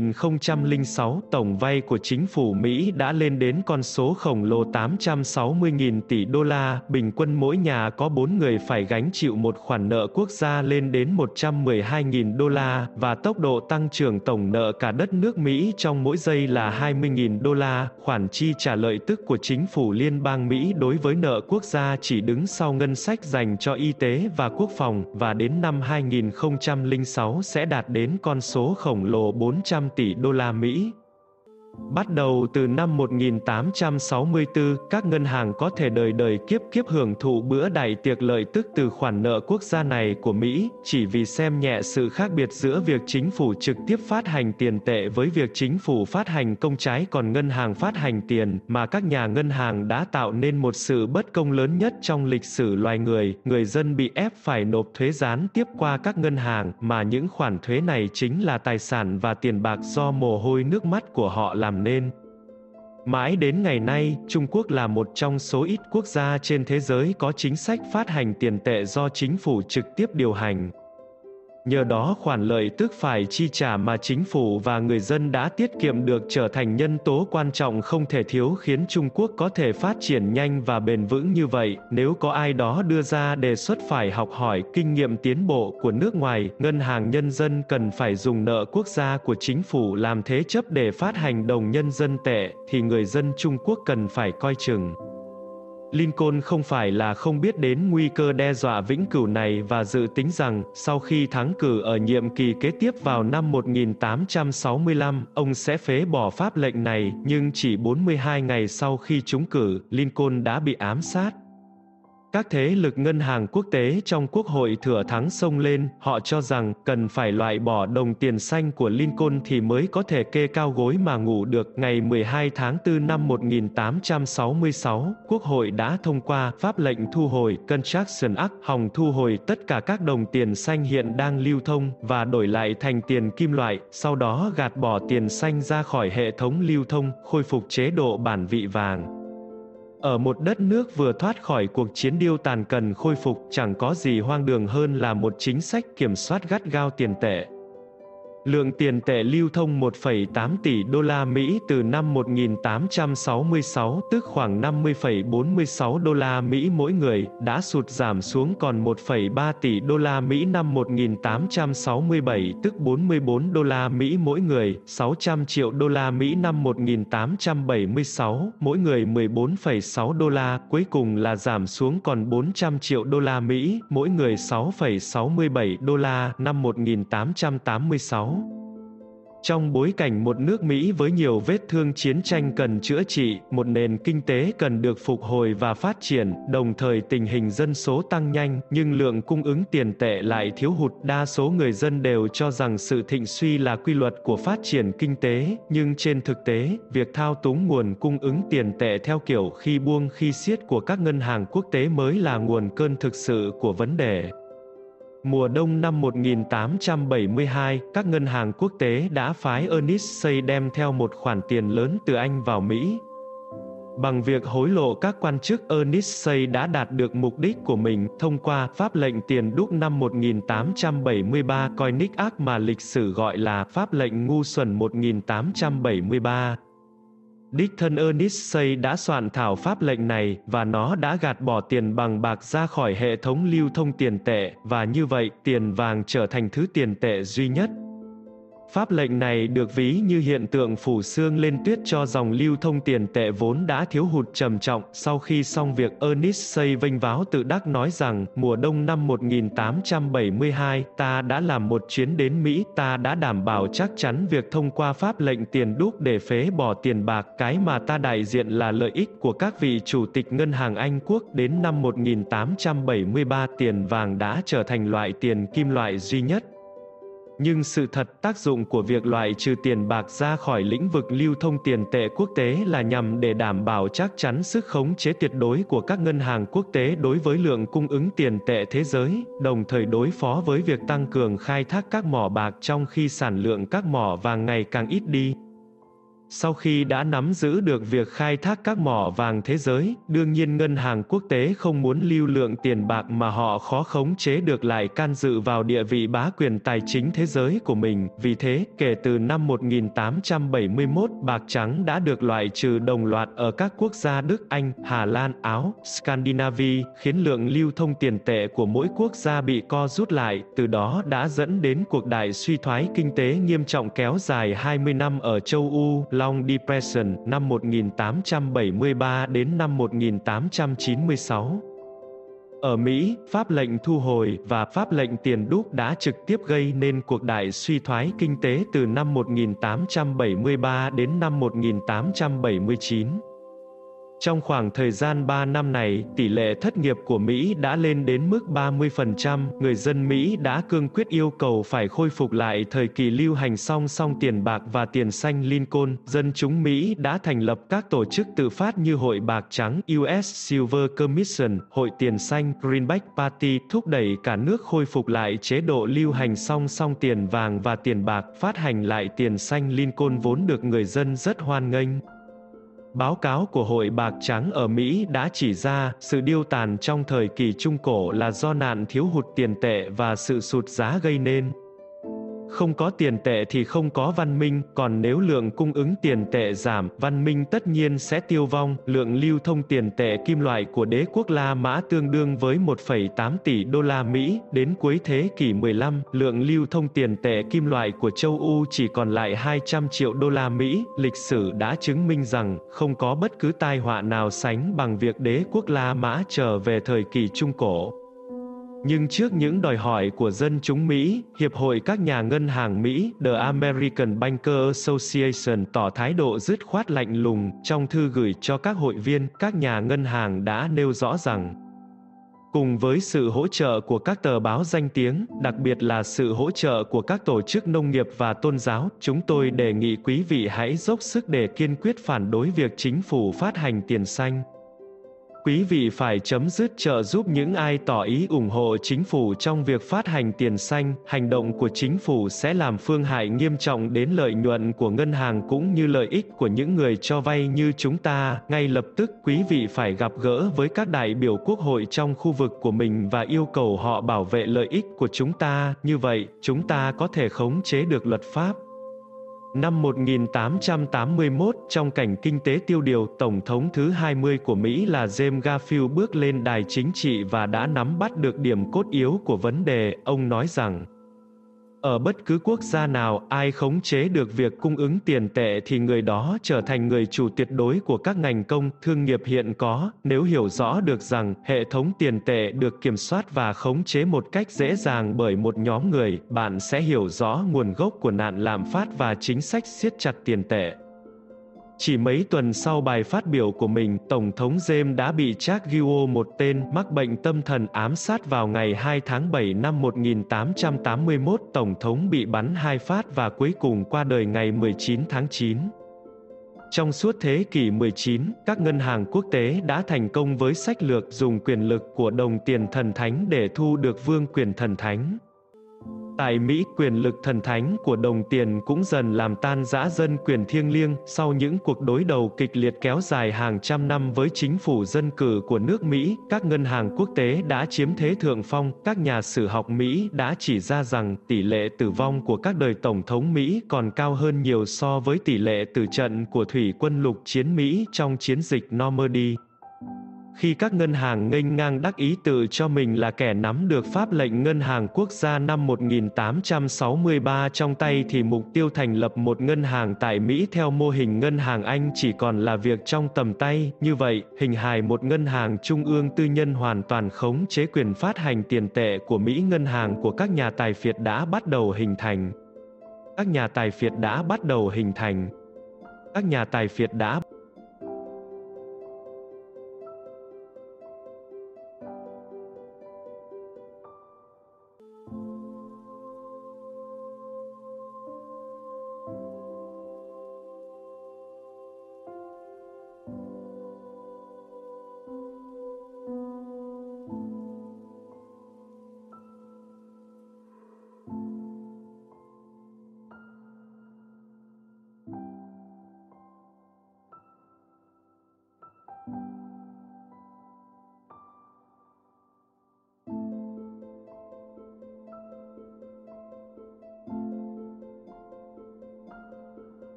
S1: 2006, tổng vay của chính phủ Mỹ đã lên đến con số khổng lồ 860.000 tỷ đô la, bình quân mỗi nhà có 4 người phải gánh chịu một khoản nợ quốc gia lên đến 112.000 đô la, và tốc độ tăng trưởng tổng nợ cả đất nước Mỹ trong mỗi giây là 20.000 đô la. Khoản chi trả lợi tức của chính phủ liên bang Mỹ đối với nợ quốc gia chỉ đứng sau ngân sách dành cho y tế và quốc phòng, và đến năm 2006 sẽ đạt đến con số khổng lồ 400 tỷ đô la Mỹ. Bắt đầu từ năm 1864, các ngân hàng có thể đời đời kiếp kiếp hưởng thụ bữa đại tiệc lợi tức từ khoản nợ quốc gia này của Mỹ, chỉ vì xem nhẹ sự khác biệt giữa việc chính phủ trực tiếp phát hành tiền tệ với việc chính phủ phát hành công trái còn ngân hàng phát hành tiền, mà các nhà ngân hàng đã tạo nên một sự bất công lớn nhất trong lịch sử loài người dân bị ép phải nộp thuế gián tiếp qua các ngân hàng, mà những khoản thuế này chính là tài sản và tiền bạc do mồ hôi nước mắt của họ làm nên. Mãi đến ngày nay, Trung Quốc là một trong số ít quốc gia trên thế giới có chính sách phát hành tiền tệ do chính phủ trực tiếp điều hành. Nhờ đó khoản lợi tức phải chi trả mà chính phủ và người dân đã tiết kiệm được trở thành nhân tố quan trọng không thể thiếu khiến Trung Quốc có thể phát triển nhanh và bền vững như vậy. Nếu có ai đó đưa ra đề xuất phải học hỏi kinh nghiệm tiến bộ của nước ngoài, Ngân hàng Nhân dân cần phải dùng nợ quốc gia của chính phủ làm thế chấp để phát hành đồng nhân dân tệ, thì người dân Trung Quốc cần phải coi chừng. Lincoln không phải là không biết đến nguy cơ đe dọa vĩnh cửu này và dự tính rằng, sau khi thắng cử ở nhiệm kỳ kế tiếp vào năm 1865, ông sẽ phế bỏ pháp lệnh này, nhưng chỉ 42 ngày sau khi trúng cử, Lincoln đã bị ám sát. Các thế lực ngân hàng quốc tế trong Quốc hội thừa thắng xông lên, họ cho rằng cần phải loại bỏ đồng tiền xanh của Lincoln thì mới có thể kê cao gối mà ngủ được. Ngày 12 tháng 4 năm 1866, Quốc hội đã thông qua pháp lệnh thu hồi Construction Act, hòng thu hồi tất cả các đồng tiền xanh hiện đang lưu thông và đổi lại thành tiền kim loại, sau đó gạt bỏ tiền xanh ra khỏi hệ thống lưu thông, khôi phục chế độ bản vị vàng. Ở một đất nước vừa thoát khỏi cuộc chiến điêu tàn cần khôi phục, chẳng có gì hoang đường hơn là một chính sách kiểm soát gắt gao tiền tệ. Lượng tiền tệ lưu thông 1,8 tỷ đô la Mỹ từ năm 1866, tức khoảng 50,46 đô la Mỹ mỗi người, đã sụt giảm xuống còn 1,3 tỷ đô la Mỹ năm 1867, tức 44 đô la Mỹ mỗi người, 600 triệu đô la Mỹ năm 1876, mỗi người 14,6 đô la, cuối cùng là giảm xuống còn 400 triệu đô la Mỹ, mỗi người 6,67 đô la năm 1886. Trong bối cảnh một nước Mỹ với nhiều vết thương chiến tranh cần chữa trị, một nền kinh tế cần được phục hồi và phát triển, đồng thời tình hình dân số tăng nhanh, nhưng lượng cung ứng tiền tệ lại thiếu hụt. Đa số người dân đều cho rằng sự thịnh suy là quy luật của phát triển kinh tế, nhưng trên thực tế, việc thao túng nguồn cung ứng tiền tệ theo kiểu khi buông khi siết của các ngân hàng quốc tế mới là nguồn cơn thực sự của vấn đề. Mùa đông năm 1872, các ngân hàng quốc tế đã phái Ernest Say đem theo một khoản tiền lớn từ Anh vào Mỹ. Bằng việc hối lộ các quan chức, Ernest Say đã đạt được mục đích của mình thông qua pháp lệnh tiền đúc năm 1873 Koenig Act mà lịch sử gọi là pháp lệnh ngu xuẩn 1873. Đích thân Ernest Say đã soạn thảo pháp lệnh này, và nó đã gạt bỏ tiền bằng bạc ra khỏi hệ thống lưu thông tiền tệ, và như vậy, tiền vàng trở thành thứ tiền tệ duy nhất. Pháp lệnh này được ví như hiện tượng phủ sương lên tuyết cho dòng lưu thông tiền tệ vốn đã thiếu hụt trầm trọng. Sau khi xong việc, Ernest Say vênh váo tự đắc nói rằng, mùa đông năm 1872, ta đã làm một chuyến đến Mỹ, ta đã đảm bảo chắc chắn việc thông qua pháp lệnh tiền đúc để phế bỏ tiền bạc, cái mà ta đại diện là lợi ích của các vị chủ tịch ngân hàng Anh quốc. Đến năm 1873, tiền vàng đã trở thành loại tiền kim loại duy nhất. Nhưng sự thật, tác dụng của việc loại trừ tiền bạc ra khỏi lĩnh vực lưu thông tiền tệ quốc tế là nhằm để đảm bảo chắc chắn sức khống chế tuyệt đối của các ngân hàng quốc tế đối với lượng cung ứng tiền tệ thế giới, đồng thời đối phó với việc tăng cường khai thác các mỏ bạc trong khi sản lượng các mỏ vàng ngày càng ít đi. Sau khi đã nắm giữ được việc khai thác các mỏ vàng thế giới, đương nhiên ngân hàng quốc tế không muốn lưu lượng tiền bạc mà họ khó khống chế được lại can dự vào địa vị bá quyền tài chính thế giới của mình. Vì thế, kể từ năm 1871, bạc trắng đã được loại trừ đồng loạt ở các quốc gia Đức, Anh, Hà Lan, Áo, Scandinavia, khiến lượng lưu thông tiền tệ của mỗi quốc gia bị co rút lại, từ đó đã dẫn đến cuộc đại suy thoái kinh tế nghiêm trọng kéo dài 20 năm ở châu Âu. Long Depression, năm 1873 đến năm 1896. Ở Mỹ, pháp lệnh thu hồi và pháp lệnh tiền đúc đã trực tiếp gây nên cuộc đại suy thoái kinh tế từ năm 1873 đến năm 1879. Trong khoảng thời gian 3 năm này, tỷ lệ thất nghiệp của Mỹ đã lên đến mức 30%, người dân Mỹ đã cương quyết yêu cầu phải khôi phục lại thời kỳ lưu hành song song tiền bạc và tiền xanh Lincoln. Dân chúng Mỹ đã thành lập các tổ chức tự phát như Hội Bạc Trắng US Silver Commission, Hội Tiền Xanh Greenback Party, thúc đẩy cả nước khôi phục lại chế độ lưu hành song song tiền vàng và tiền bạc, phát hành lại tiền xanh Lincoln vốn được người dân rất hoan nghênh. Báo cáo của Hội Bạc Trắng ở Mỹ đã chỉ ra, sự điêu tàn trong thời kỳ Trung Cổ là do nạn thiếu hụt tiền tệ và sự sụt giá gây nên. Không có tiền tệ thì không có văn minh, còn nếu lượng cung ứng tiền tệ giảm, văn minh tất nhiên sẽ tiêu vong. Lượng lưu thông tiền tệ kim loại của đế quốc La Mã tương đương với 1,8 tỷ đô la Mỹ, đến cuối thế kỷ 15, lượng lưu thông tiền tệ kim loại của châu Âu chỉ còn lại 200 triệu đô la Mỹ. Lịch sử đã chứng minh rằng, không có bất cứ tai họa nào sánh bằng việc đế quốc La Mã trở về thời kỳ Trung Cổ. Nhưng trước những đòi hỏi của dân chúng Mỹ, Hiệp hội các nhà ngân hàng Mỹ, The American Bankers Association tỏ thái độ dứt khoát lạnh lùng. Trong thư gửi cho các hội viên, các nhà ngân hàng đã nêu rõ rằng, cùng với sự hỗ trợ của các tờ báo danh tiếng, đặc biệt là sự hỗ trợ của các tổ chức nông nghiệp và tôn giáo, chúng tôi đề nghị quý vị hãy dốc sức để kiên quyết phản đối việc chính phủ phát hành tiền xanh. Quý vị phải chấm dứt trợ giúp những ai tỏ ý ủng hộ chính phủ trong việc phát hành tiền xanh. Hành động của chính phủ sẽ làm phương hại nghiêm trọng đến lợi nhuận của ngân hàng cũng như lợi ích của những người cho vay như chúng ta. Ngay lập tức, quý vị phải gặp gỡ với các đại biểu quốc hội trong khu vực của mình và yêu cầu họ bảo vệ lợi ích của chúng ta. Như vậy, chúng ta có thể khống chế được luật pháp. Năm 1881, trong cảnh kinh tế tiêu điều, Tổng thống thứ 20 của Mỹ là James Garfield bước lên đài chính trị và đã nắm bắt được điểm cốt yếu của vấn đề. Ông nói rằng, ở bất cứ quốc gia nào, ai khống chế được việc cung ứng tiền tệ thì người đó trở thành người chủ tuyệt đối của các ngành công, thương nghiệp hiện có. Nếu hiểu rõ được rằng, hệ thống tiền tệ được kiểm soát và khống chế một cách dễ dàng bởi một nhóm người, bạn sẽ hiểu rõ nguồn gốc của nạn lạm phát và chính sách siết chặt tiền tệ. Chỉ mấy tuần sau bài phát biểu của mình, Tổng thống James đã bị Charles Guiot, một tên mắc bệnh tâm thần, ám sát vào ngày 2 tháng 7 năm 1881. Tổng thống bị bắn 2 phát và cuối cùng qua đời ngày 19 tháng 9. Trong suốt thế kỷ 19, các ngân hàng quốc tế đã thành công với sách lược dùng quyền lực của đồng tiền thần thánh để thu được vương quyền thần thánh. Tại Mỹ, quyền lực thần thánh của đồng tiền cũng dần làm tan rã dân quyền thiêng liêng. Sau những cuộc đối đầu kịch liệt kéo dài hàng trăm năm với chính phủ dân cử của nước Mỹ, các ngân hàng quốc tế đã chiếm thế thượng phong. Các nhà sử học Mỹ đã chỉ ra rằng tỷ lệ tử vong của các đời tổng thống Mỹ còn cao hơn nhiều so với tỷ lệ tử trận của thủy quân lục chiến Mỹ trong chiến dịch Normandy. Khi các ngân hàng nghênh ngang đắc ý tự cho mình là kẻ nắm được pháp lệnh ngân hàng quốc gia năm 1863 trong tay thì mục tiêu thành lập một ngân hàng tại Mỹ theo mô hình ngân hàng Anh chỉ còn là việc trong tầm tay. Như vậy, hình hài một ngân hàng trung ương tư nhân hoàn toàn khống chế quyền phát hành tiền tệ của Mỹ. Ngân hàng của các nhà tài phiệt đã bắt đầu hình thành. Các nhà tài phiệt đã